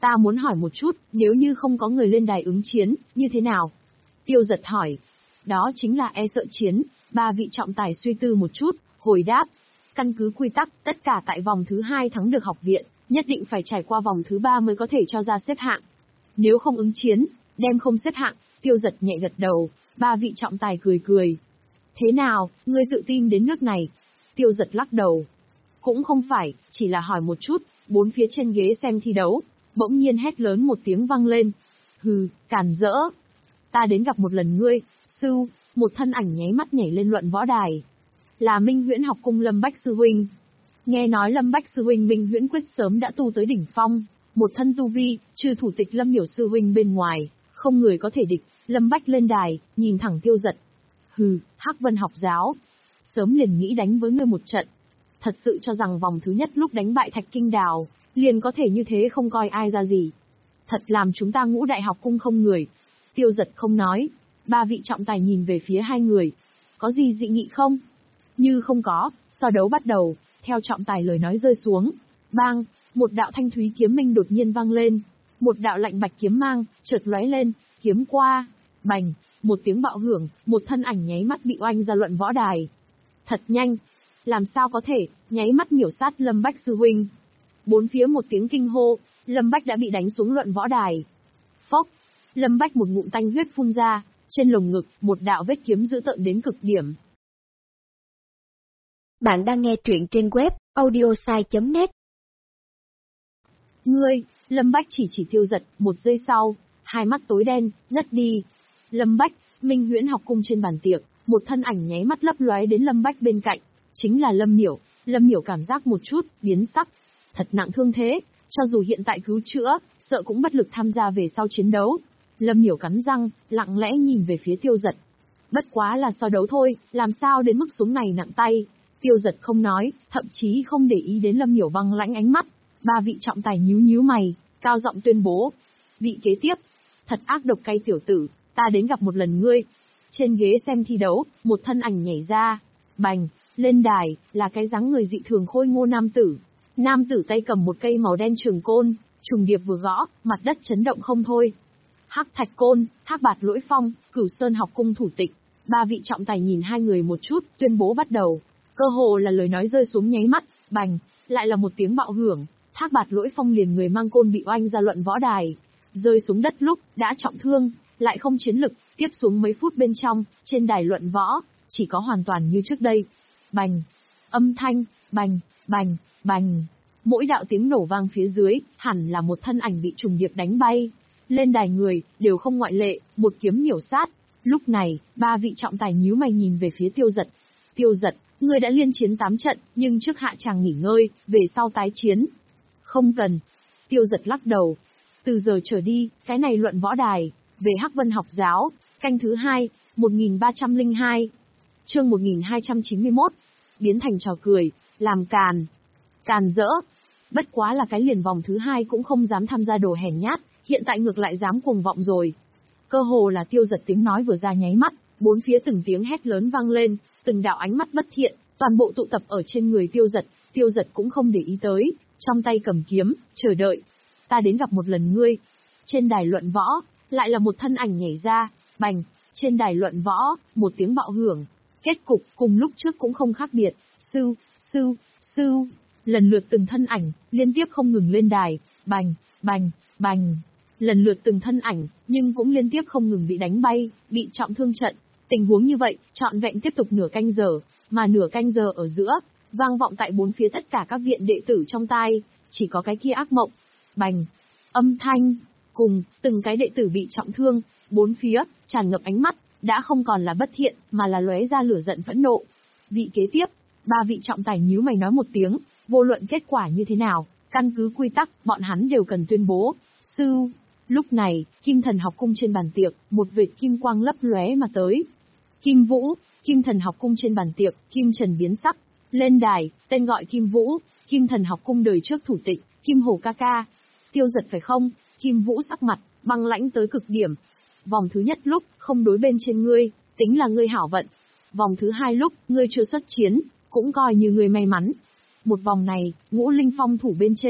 Ta muốn hỏi một chút, nếu như không có người lên đài ứng chiến, như thế nào? Tiêu Giật hỏi. Đó chính là e sợ chiến, ba vị trọng tài suy tư một chút, hồi đáp. Căn cứ quy tắc, tất cả tại vòng thứ hai thắng được học viện, nhất định phải trải qua vòng thứ ba mới có thể cho ra xếp hạng. Nếu không ứng chiến, đem không xếp hạng. Tiêu Giật nhẹ gật đầu, ba vị trọng tài cười cười. Thế nào, ngươi tự tin đến nước này? Tiêu Giật lắc đầu. Cũng không phải, chỉ là hỏi một chút. Bốn phía trên ghế xem thi đấu, bỗng nhiên hét lớn một tiếng vang lên. Hừ, càn rỡ. Ta đến gặp một lần ngươi, sư, một thân ảnh nháy mắt nhảy lên luận võ đài. Là Minh Huyễn học cung Lâm Bách sư huynh. Nghe nói Lâm Bách sư huynh Minh Huyễn quyết sớm đã tu tới đỉnh phong, một thân tu vi, trừ thủ tịch Lâm Miểu sư huynh bên ngoài, không người có thể địch. Lâm Bách lên đài, nhìn thẳng Tiêu Giật. Hừ, Hắc Vân học giáo. Sớm liền nghĩ đánh với ngươi một trận. Thật sự cho rằng vòng thứ nhất lúc đánh bại Thạch Kinh Đào, liền có thể như thế không coi ai ra gì. Thật làm chúng ta Ngũ Đại học cung không người. Tiêu Giật không nói. Ba vị trọng tài nhìn về phía hai người. Có gì dị nghị không? Như không có, so đấu bắt đầu. Theo trọng tài lời nói rơi xuống. Bang, một đạo thanh thúy kiếm minh đột nhiên vang lên. Một đạo lạnh bạch kiếm mang, chợt lóe lên, kiếm qua. Bành, một tiếng bạo hưởng, một thân ảnh nháy mắt bị oanh ra luận võ đài. Thật nhanh. Làm sao có thể, nháy mắt miểu sát Lâm Bách sư huynh. Bốn phía một tiếng kinh hô, Lâm Bách đã bị đánh xuống luận võ đài. Phốc, Lâm Bách một ngụm tanh huyết phun ra, trên lồng ngực, một đạo vết kiếm dữ tợn đến cực điểm. Bạn đang nghe truyện trên web audiosai chấm net. Ngươi, Lâm Bách chỉ chỉ Tiêu Giật, một giây sau, hai mắt tối đen, ngất đi. Lâm Bách, Minh Huyễn học cung trên bàn tiệc, một thân ảnh nháy mắt lấp lóe đến Lâm Bách bên cạnh, chính là Lâm Miểu. Lâm Miểu cảm giác một chút, biến sắc. Thật nặng thương thế, cho dù hiện tại cứu chữa, sợ cũng bất lực tham gia về sau chiến đấu. Lâm Miểu cắn răng, lặng lẽ nhìn về phía Tiêu Giật. Bất quá là so đấu thôi, làm sao đến mức xuống này nặng tay. Tiêu Giật không nói, thậm chí không để ý đến Lâm Miểu băng lãnh ánh mắt. Ba vị trọng tài nhíu nhíu mày, cao giọng tuyên bố. Vị kế tiếp, thật ác độc cay tiểu tử, ta đến gặp một lần ngươi. Trên ghế xem thi đấu, một thân ảnh nhảy ra. Bành, lên đài, là cái dáng người dị thường khôi ngô nam tử. Nam tử tay cầm một cây màu đen trường côn, trùng điệp vừa gõ, mặt đất chấn động không thôi. Hắc Thạch Côn, Thác Bạt Lỗi Phong, Cửu Sơn học cung thủ tịch. Ba vị trọng tài nhìn hai người một chút, tuyên bố bắt đầu. Cơ hồ là lời nói rơi xuống nháy mắt, bành, lại là một tiếng bạo hưởng. Thác Bạt Lỗi Phong liền người mang côn bị oanh ra luận võ đài. Rơi xuống đất lúc, đã trọng thương, lại không chiến lực, tiếp xuống mấy phút bên trong, trên đài luận võ, chỉ có hoàn toàn như trước đây. Bành, âm thanh, bành, bành, bành. Mỗi đạo tiếng nổ vang phía dưới, hẳn là một thân ảnh bị trùng điệp đánh bay. Lên đài người, đều không ngoại lệ, một kiếm miểu sát. Lúc này, ba vị trọng tài nhíu mày nhìn về phía Tiêu Giật. Tiêu Giật, ngươi đã liên chiến tám trận, nhưng trước hạ tràng nghỉ ngơi, về sau tái chiến. Không cần. Tiêu Giật lắc đầu. Từ giờ trở đi, cái này luận võ đài, về Hắc Vân học giáo, canh thứ hai, một nghìn ba trăm lẻ hai. Chương một nghìn hai trăm chín mươi mốt. Biến thành trò cười, làm càn. Càn rỡ. Bất quá là cái liền vòng thứ hai cũng không dám tham gia đồ hèn nhát, hiện tại ngược lại dám cuồng vọng rồi. Cơ hồ là Tiêu Giật tiếng nói vừa ra nháy mắt, bốn phía từng tiếng hét lớn vang lên, từng đạo ánh mắt bất thiện, toàn bộ tụ tập ở trên người Tiêu Giật. Tiêu Giật cũng không để ý tới, trong tay cầm kiếm, chờ đợi. Ta đến gặp một lần ngươi. Trên đài luận võ, lại là một thân ảnh nhảy ra, bành. Trên đài luận võ, một tiếng bạo hưởng. Kết cục cùng lúc trước cũng không khác biệt. Sư, sư, sư. Lần lượt từng thân ảnh, liên tiếp không ngừng lên đài, bành, bành, bành. Lần lượt từng thân ảnh, nhưng cũng liên tiếp không ngừng bị đánh bay, bị trọng thương trận. Tình huống như vậy, trọn vẹn tiếp tục nửa canh giờ, mà nửa canh giờ ở giữa, vang vọng tại bốn phía tất cả các viện đệ tử trong tai, chỉ có cái kia ác mộng. Bành, âm thanh, cùng, từng cái đệ tử bị trọng thương, bốn phía, tràn ngập ánh mắt, đã không còn là bất thiện, mà là lóe ra lửa giận phẫn nộ. Vị kế tiếp, ba vị trọng tài nhíu mày nói một tiếng, vô luận kết quả như thế nào, căn cứ quy tắc, bọn hắn đều cần tuyên bố. Sư. Lúc này, Kim Thần học cung trên bàn tiệc, một vệt kim quang lấp lóe mà tới. Kim Vũ, Kim Thần học cung trên bàn tiệc, Kim Trần biến sắc. Lên đài, tên gọi Kim Vũ, Kim Thần học cung đời trước thủ tịch, Kim Hổ ca ca. Tiêu Giật phải không? Kim Vũ sắc mặt, băng lãnh tới cực điểm. Vòng thứ nhất lúc, không đối bên trên ngươi, tính là ngươi hảo vận. Vòng thứ hai lúc, ngươi chưa xuất chiến, cũng coi như ngươi may mắn. Một vòng này, Ngũ Linh Phong thủ bên trên,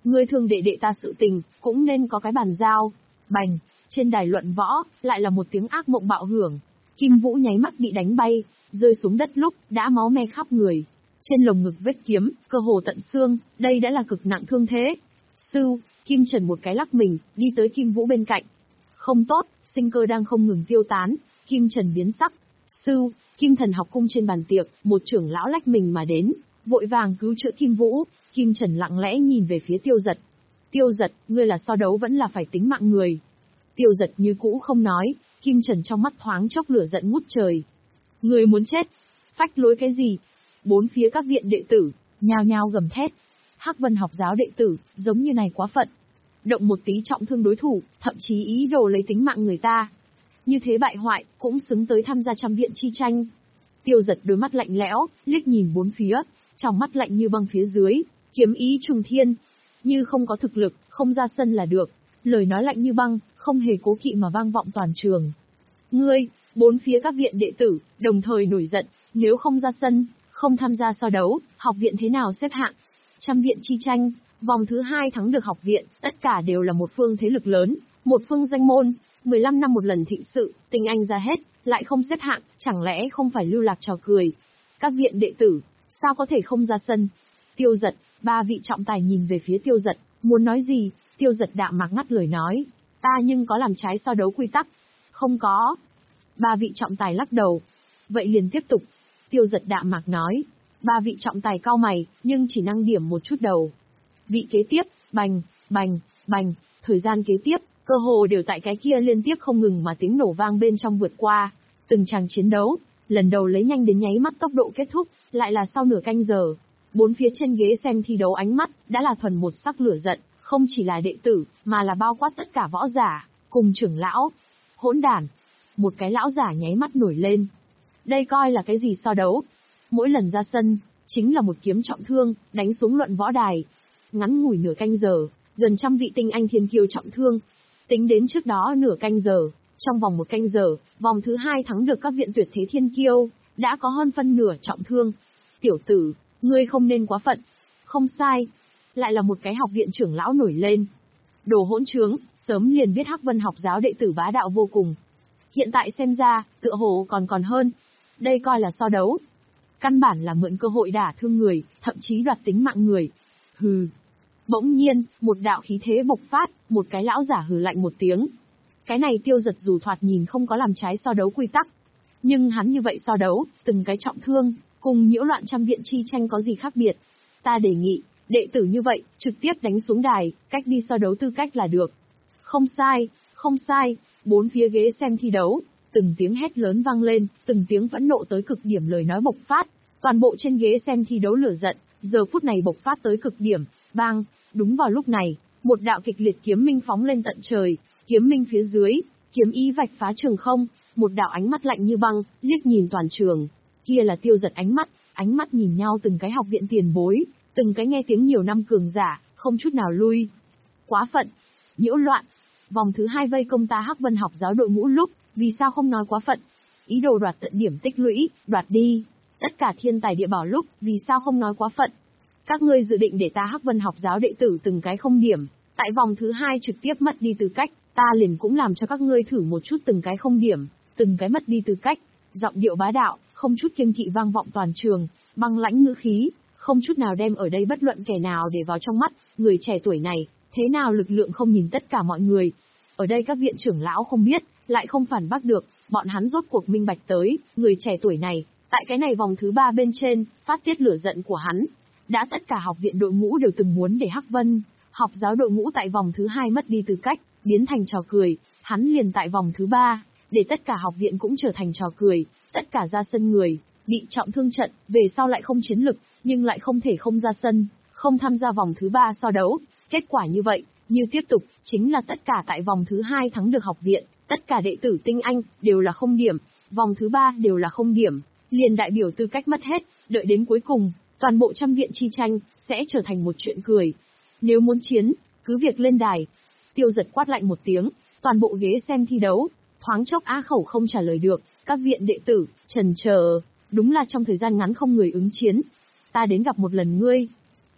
Ngươi thương đệ đệ ta sự tình, cũng nên có cái bàn giao. Bành, trên đài luận võ, lại là một tiếng ác mộng bạo hưởng. Kim Vũ nháy mắt bị đánh bay, rơi xuống đất lúc, đã máu me khắp người. Trên lồng ngực vết kiếm, cơ hồ tận xương, đây đã là cực nặng thương thế. Sư, Kim Trần một cái lắc mình, đi tới Kim Vũ bên cạnh. Không tốt, sinh cơ đang không ngừng tiêu tán, Kim Trần biến sắc. Sư, Kim Thần học cung trên bàn tiệc, một trưởng lão lách mình mà đến, vội vàng cứu chữa Kim Vũ. Kim Trần lặng lẽ nhìn về phía Tiêu Dật. Tiêu Dật, ngươi là so đấu vẫn là phải tính mạng người. Tiêu Dật như cũ không nói, Kim Trần trong mắt thoáng chốc lửa giận ngút trời. Ngươi muốn chết? Phách lối cái gì? Bốn phía các viện đệ tử, nhao nhao gầm thét. Hắc Vân học giáo đệ tử, giống như này quá phận. Động một tí trọng thương đối thủ, thậm chí ý đồ lấy tính mạng người ta. Như thế bại hoại, cũng xứng tới tham gia trăm viện chi tranh. Tiêu Dật đôi mắt lạnh lẽo, liếc nhìn bốn phía, trong mắt lạnh như băng phía dưới, kiếm ý trùng thiên. Như không có thực lực, không ra sân là được. Lời nói lạnh như băng, không hề cố kỵ mà vang vọng toàn trường. Ngươi, bốn phía các viện đệ tử, đồng thời nổi giận, nếu không ra sân, không tham gia so đấu, học viện thế nào xếp hạng? Trăm viện chi tranh, vòng thứ hai thắng được học viện, tất cả đều là một phương thế lực lớn, một phương danh môn, mười lăm năm một lần thịnh sự, tinh anh ra hết, lại không xếp hạng, chẳng lẽ không phải lưu lạc trò cười? Các viện đệ tử, sao có thể không ra sân? Tiêu Dật, ba vị trọng tài nhìn về phía Tiêu Dật, muốn nói gì? Tiêu Dật đạm mạc ngắt lời nói, ta nhưng có làm trái so đấu quy tắc? Không có. Ba vị trọng tài lắc đầu. Vậy liền tiếp tục. Tiêu Dật đạm mạc nói. Ba vị trọng tài cau mày, nhưng chỉ năng điểm một chút đầu. Vị kế tiếp, bành, bành, bành, thời gian kế tiếp, cơ hồ đều tại cái kia liên tiếp không ngừng mà tiếng nổ vang bên trong vượt qua. Từng tràng chiến đấu, lần đầu lấy nhanh đến nháy mắt tốc độ kết thúc, lại là sau nửa canh giờ. Bốn phía trên ghế xem thi đấu ánh mắt, đã là thuần một sắc lửa giận, không chỉ là đệ tử, mà là bao quát tất cả võ giả, cùng trưởng lão. Hỗn đản. Một cái lão giả nháy mắt nổi lên. Đây coi là cái gì so đấu? Mỗi lần ra sân, chính là một kiếm trọng thương, đánh xuống luận võ đài. Ngắn ngủi nửa canh giờ, gần trăm vị tinh anh thiên kiêu trọng thương. Tính đến trước đó nửa canh giờ, trong vòng một canh giờ, vòng thứ hai thắng được các viện tuyệt thế thiên kiêu, đã có hơn phân nửa trọng thương. Tiểu tử, ngươi không nên quá phận. Không sai. Lại là một cái học viện trưởng lão nổi lên. Đồ hỗn trướng, sớm liền biết Hắc Vân học giáo đệ tử bá đạo vô cùng. Hiện tại xem ra, tựa hồ còn còn hơn. Đây coi là so đấu. Căn bản là mượn cơ hội đả thương người, thậm chí đoạt tính mạng người. Hừ. Bỗng nhiên, một đạo khí thế bộc phát, một cái lão giả hừ lạnh một tiếng. Cái này Tiêu Dật dù thoạt nhìn không có làm trái so đấu quy tắc. Nhưng hắn như vậy so đấu, từng cái trọng thương, cùng nhiễu loạn trăm viện chi tranh có gì khác biệt. Ta đề nghị, đệ tử như vậy, trực tiếp đánh xuống đài, cách đi so đấu tư cách là được. Không sai, không sai, bốn phía ghế xem thi đấu, từng tiếng hét lớn vang lên, từng tiếng phẫn nộ tới cực điểm lời nói bộc phát, toàn bộ trên ghế xem thi đấu lửa giận, giờ phút này bộc phát tới cực điểm, bang, đúng vào lúc này, một đạo kịch liệt kiếm minh phóng lên tận trời, kiếm minh phía dưới, kiếm ý vạch phá trường không, một đạo ánh mắt lạnh như băng, liếc nhìn toàn trường, kia là Tiêu Dật ánh mắt, ánh mắt nhìn nhau từng cái học viện tiền bối, từng cái nghe tiếng nhiều năm cường giả, không chút nào lui. Quá phận, nhiễu loạn. Vòng thứ hai vây công ta Hắc Vân học giáo đội ngũ lúc, vì sao không nói quá phận? Ý đồ đoạt tận điểm tích lũy, đoạt đi tất cả thiên tài địa bảo lúc, vì sao không nói quá phận? Các ngươi dự định để ta Hắc Vân học giáo đệ tử từng cái không điểm, tại vòng thứ hai trực tiếp mất đi tư cách, ta liền cũng làm cho các ngươi thử một chút từng cái không điểm, từng cái mất đi tư cách. Giọng điệu bá đạo, không chút kiêng kỵ vang vọng toàn trường, băng lãnh ngữ khí, không chút nào đem ở đây bất luận kẻ nào để vào trong mắt. Người trẻ tuổi này, thế nào lực lượng không nhìn tất cả mọi người. Ở đây các viện trưởng lão không biết, lại không phản bác được, bọn hắn rốt cuộc minh bạch tới, người trẻ tuổi này, tại cái này vòng thứ ba bên trên, phát tiết lửa giận của hắn. Đã tất cả học viện đội ngũ đều từng muốn để Hắc Vân học giáo đội ngũ tại vòng thứ hai mất đi tư cách, biến thành trò cười, hắn liền tại vòng thứ ba, để tất cả học viện cũng trở thành trò cười, tất cả ra sân người, bị trọng thương trận, về sau lại không chiến lực, nhưng lại không thể không ra sân, không tham gia vòng thứ ba so đấu. Kết quả như vậy, như tiếp tục, chính là tất cả tại vòng thứ hai thắng được học viện, tất cả đệ tử tinh anh, đều là không điểm, vòng thứ ba đều là không điểm, liền đại biểu tư cách mất hết, đợi đến cuối cùng, toàn bộ trăm viện chi tranh, sẽ trở thành một chuyện cười. Nếu muốn chiến, cứ việc lên đài. Tiêu Dật quát lạnh một tiếng, toàn bộ ghế xem thi đấu, thoáng chốc á khẩu không trả lời được, các viện đệ tử, trần chờ, đúng là trong thời gian ngắn không người ứng chiến. Ta đến gặp một lần ngươi.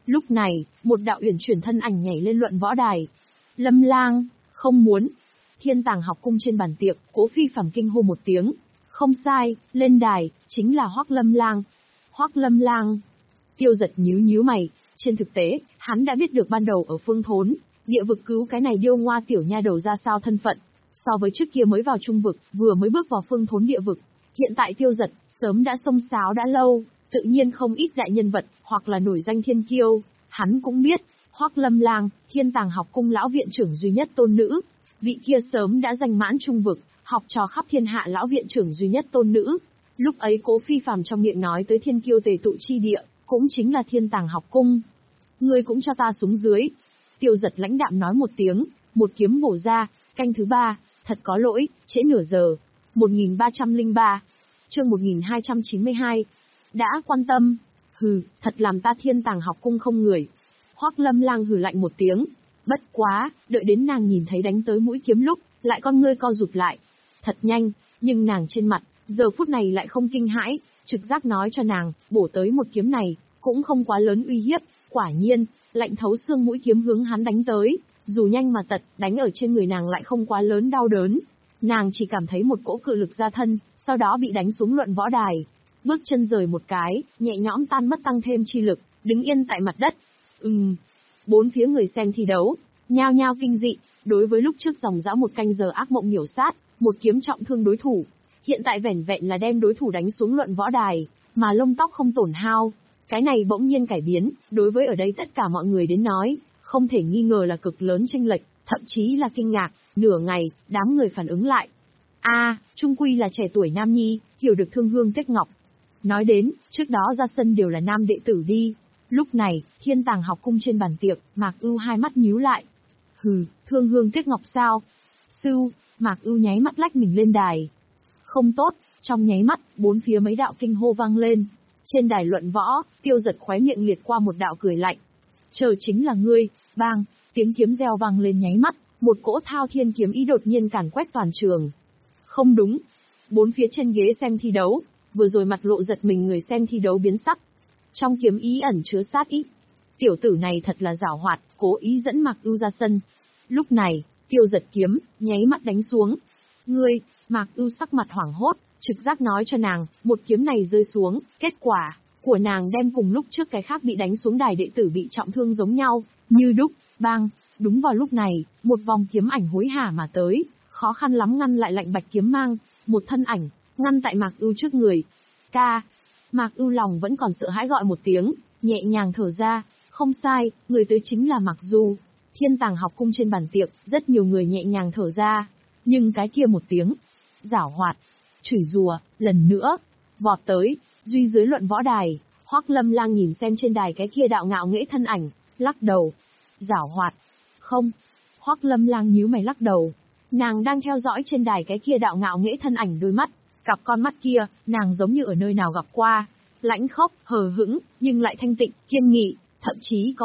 Lúc này, một đạo uyển chuyển thân ảnh nhảy lên luận võ đài. Lâm Lang, không muốn. Thiên Tàng học cung trên bàn tiệc, Cố Phi Phàm kinh hô một tiếng. Không sai, lên đài, chính là Hoắc Lâm Lang. Hoắc Lâm Lang. Tiêu Dật nhíu nhíu mày, trên thực tế, hắn đã biết được ban đầu ở Phương Thốn, địa vực cứu cái này điêu ngoa tiểu nha đầu ra sao thân phận. So với trước kia mới vào trung vực, vừa mới bước vào Phương Thốn địa vực, hiện tại Tiêu Dật sớm đã xông xáo đã lâu, tự nhiên không ít đại nhân vật, hoặc là nổi danh thiên kiêu, hắn cũng biết, Hoắc Lâm Lang, Thiên Tàng học cung lão viện trưởng duy nhất tôn nữ, vị kia sớm đã danh mãn trung vực, học trò khắp thiên hạ lão viện trưởng duy nhất tôn nữ. Lúc ấy Cố Phi Phàm trong miệng nói tới thiên kiêu tề tụ chi địa, cũng chính là Thiên Tàng học cung. Ngươi cũng cho ta xuống dưới. Tiêu Dật lãnh đạm nói một tiếng, một kiếm bổ ra, canh thứ ba, thật có lỗi, trễ nửa giờ. một nghìn ba trăm lẻ ba, chương một nghìn hai trăm chín mươi hai. Đã quan tâm. Hừ, thật làm ta Thiên Tàng học cung không người. Hoắc Lâm Lang hừ lạnh một tiếng. Bất quá, đợi đến nàng nhìn thấy đánh tới mũi kiếm lúc, lại con ngươi co rụt lại. Thật nhanh, nhưng nàng trên mặt, giờ phút này lại không kinh hãi, trực giác nói cho nàng, bổ tới một kiếm này, cũng không quá lớn uy hiếp. Quả nhiên, lạnh thấu xương mũi kiếm hướng hắn đánh tới, dù nhanh mà tật, đánh ở trên người nàng lại không quá lớn đau đớn. Nàng chỉ cảm thấy một cỗ cự lực ra thân, sau đó bị đánh xuống luận võ đài. Bước chân rời một cái, nhẹ nhõm tan mất tăng thêm chi lực, đứng yên tại mặt đất. Ừm. Bốn phía người xem thi đấu, nhao nhao kinh dị, đối với lúc trước dòng dã một canh giờ ác mộng miểu sát, một kiếm trọng thương đối thủ. Hiện tại vẻn vẹn là đem đối thủ đánh xuống luận võ đài, mà lông tóc không tổn hao. Cái này bỗng nhiên cải biến, đối với ở đây tất cả mọi người đến nói, không thể nghi ngờ là cực lớn chênh lệch, thậm chí là kinh ngạc. Nửa ngày, đám người phản ứng lại. A, à, trung quy là trẻ tuổi nam nhi, hiểu được Thương Hương Tiếc Ngọc. Nói đến, trước đó ra sân đều là nam đệ tử đi. Lúc này, Thiên Tàng học cung trên bàn tiệc, Mạc Ưu hai mắt nhíu lại. Hừ, Thương Hương Tiếc Ngọc sao? Sư, Mạc Ưu nháy mắt lách mình lên đài. Không tốt, trong nháy mắt, bốn phía mấy đạo kinh hô vang lên. Trên đài luận võ, Tiêu Dật khóe miệng liệt qua một đạo cười lạnh. Chờ chính là ngươi, bang, tiếng kiếm reo vang lên nháy mắt, một cỗ thao thiên kiếm ý đột nhiên càn quét toàn trường. Không đúng, bốn phía trên ghế xem thi đấu, vừa rồi mặt lộ giật mình người xem thi đấu biến sắc. Trong kiếm ý ẩn chứa sát ý. Tiểu tử này thật là giảo hoạt, cố ý dẫn Mạc Ưu ra sân. Lúc này, Tiêu Dật kiếm, nháy mắt đánh xuống. Ngươi, Mạc Ưu sắc mặt hoảng hốt, trực giác nói cho nàng, một kiếm này rơi xuống, kết quả của nàng đem cùng lúc trước cái khác bị đánh xuống đài đệ tử bị trọng thương giống nhau, như đúc, bang. Đúng vào lúc này, một vòng kiếm ảnh hối hả mà tới, khó khăn lắm ngăn lại lạnh bạch kiếm mang, một thân ảnh, ngăn tại Mạc Ưu trước người. Ca. Mạc Ưu lòng vẫn còn sợ hãi gọi một tiếng, nhẹ nhàng thở ra, không sai, người tới chính là Mạc Du. Thiên Tàng học cung trên bàn tiệc, rất nhiều người nhẹ nhàng thở ra, nhưng cái kia một tiếng, giảo hoạt, chửi rủa, lần nữa, vọt tới, duy dưới luận võ đài, Hoắc Lâm Lang nhìn xem trên đài cái kia đạo ngạo nghễ thân ảnh, lắc đầu. Giảo hoạt. Không. Hoắc Lâm Lang nhíu mày lắc đầu. Nàng đang theo dõi trên đài cái kia đạo ngạo nghễ thân ảnh đôi mắt, cặp con mắt kia, nàng giống như ở nơi nào gặp qua, lãnh khốc, hờ hững, nhưng lại thanh tịnh, kiên nghị, thậm chí có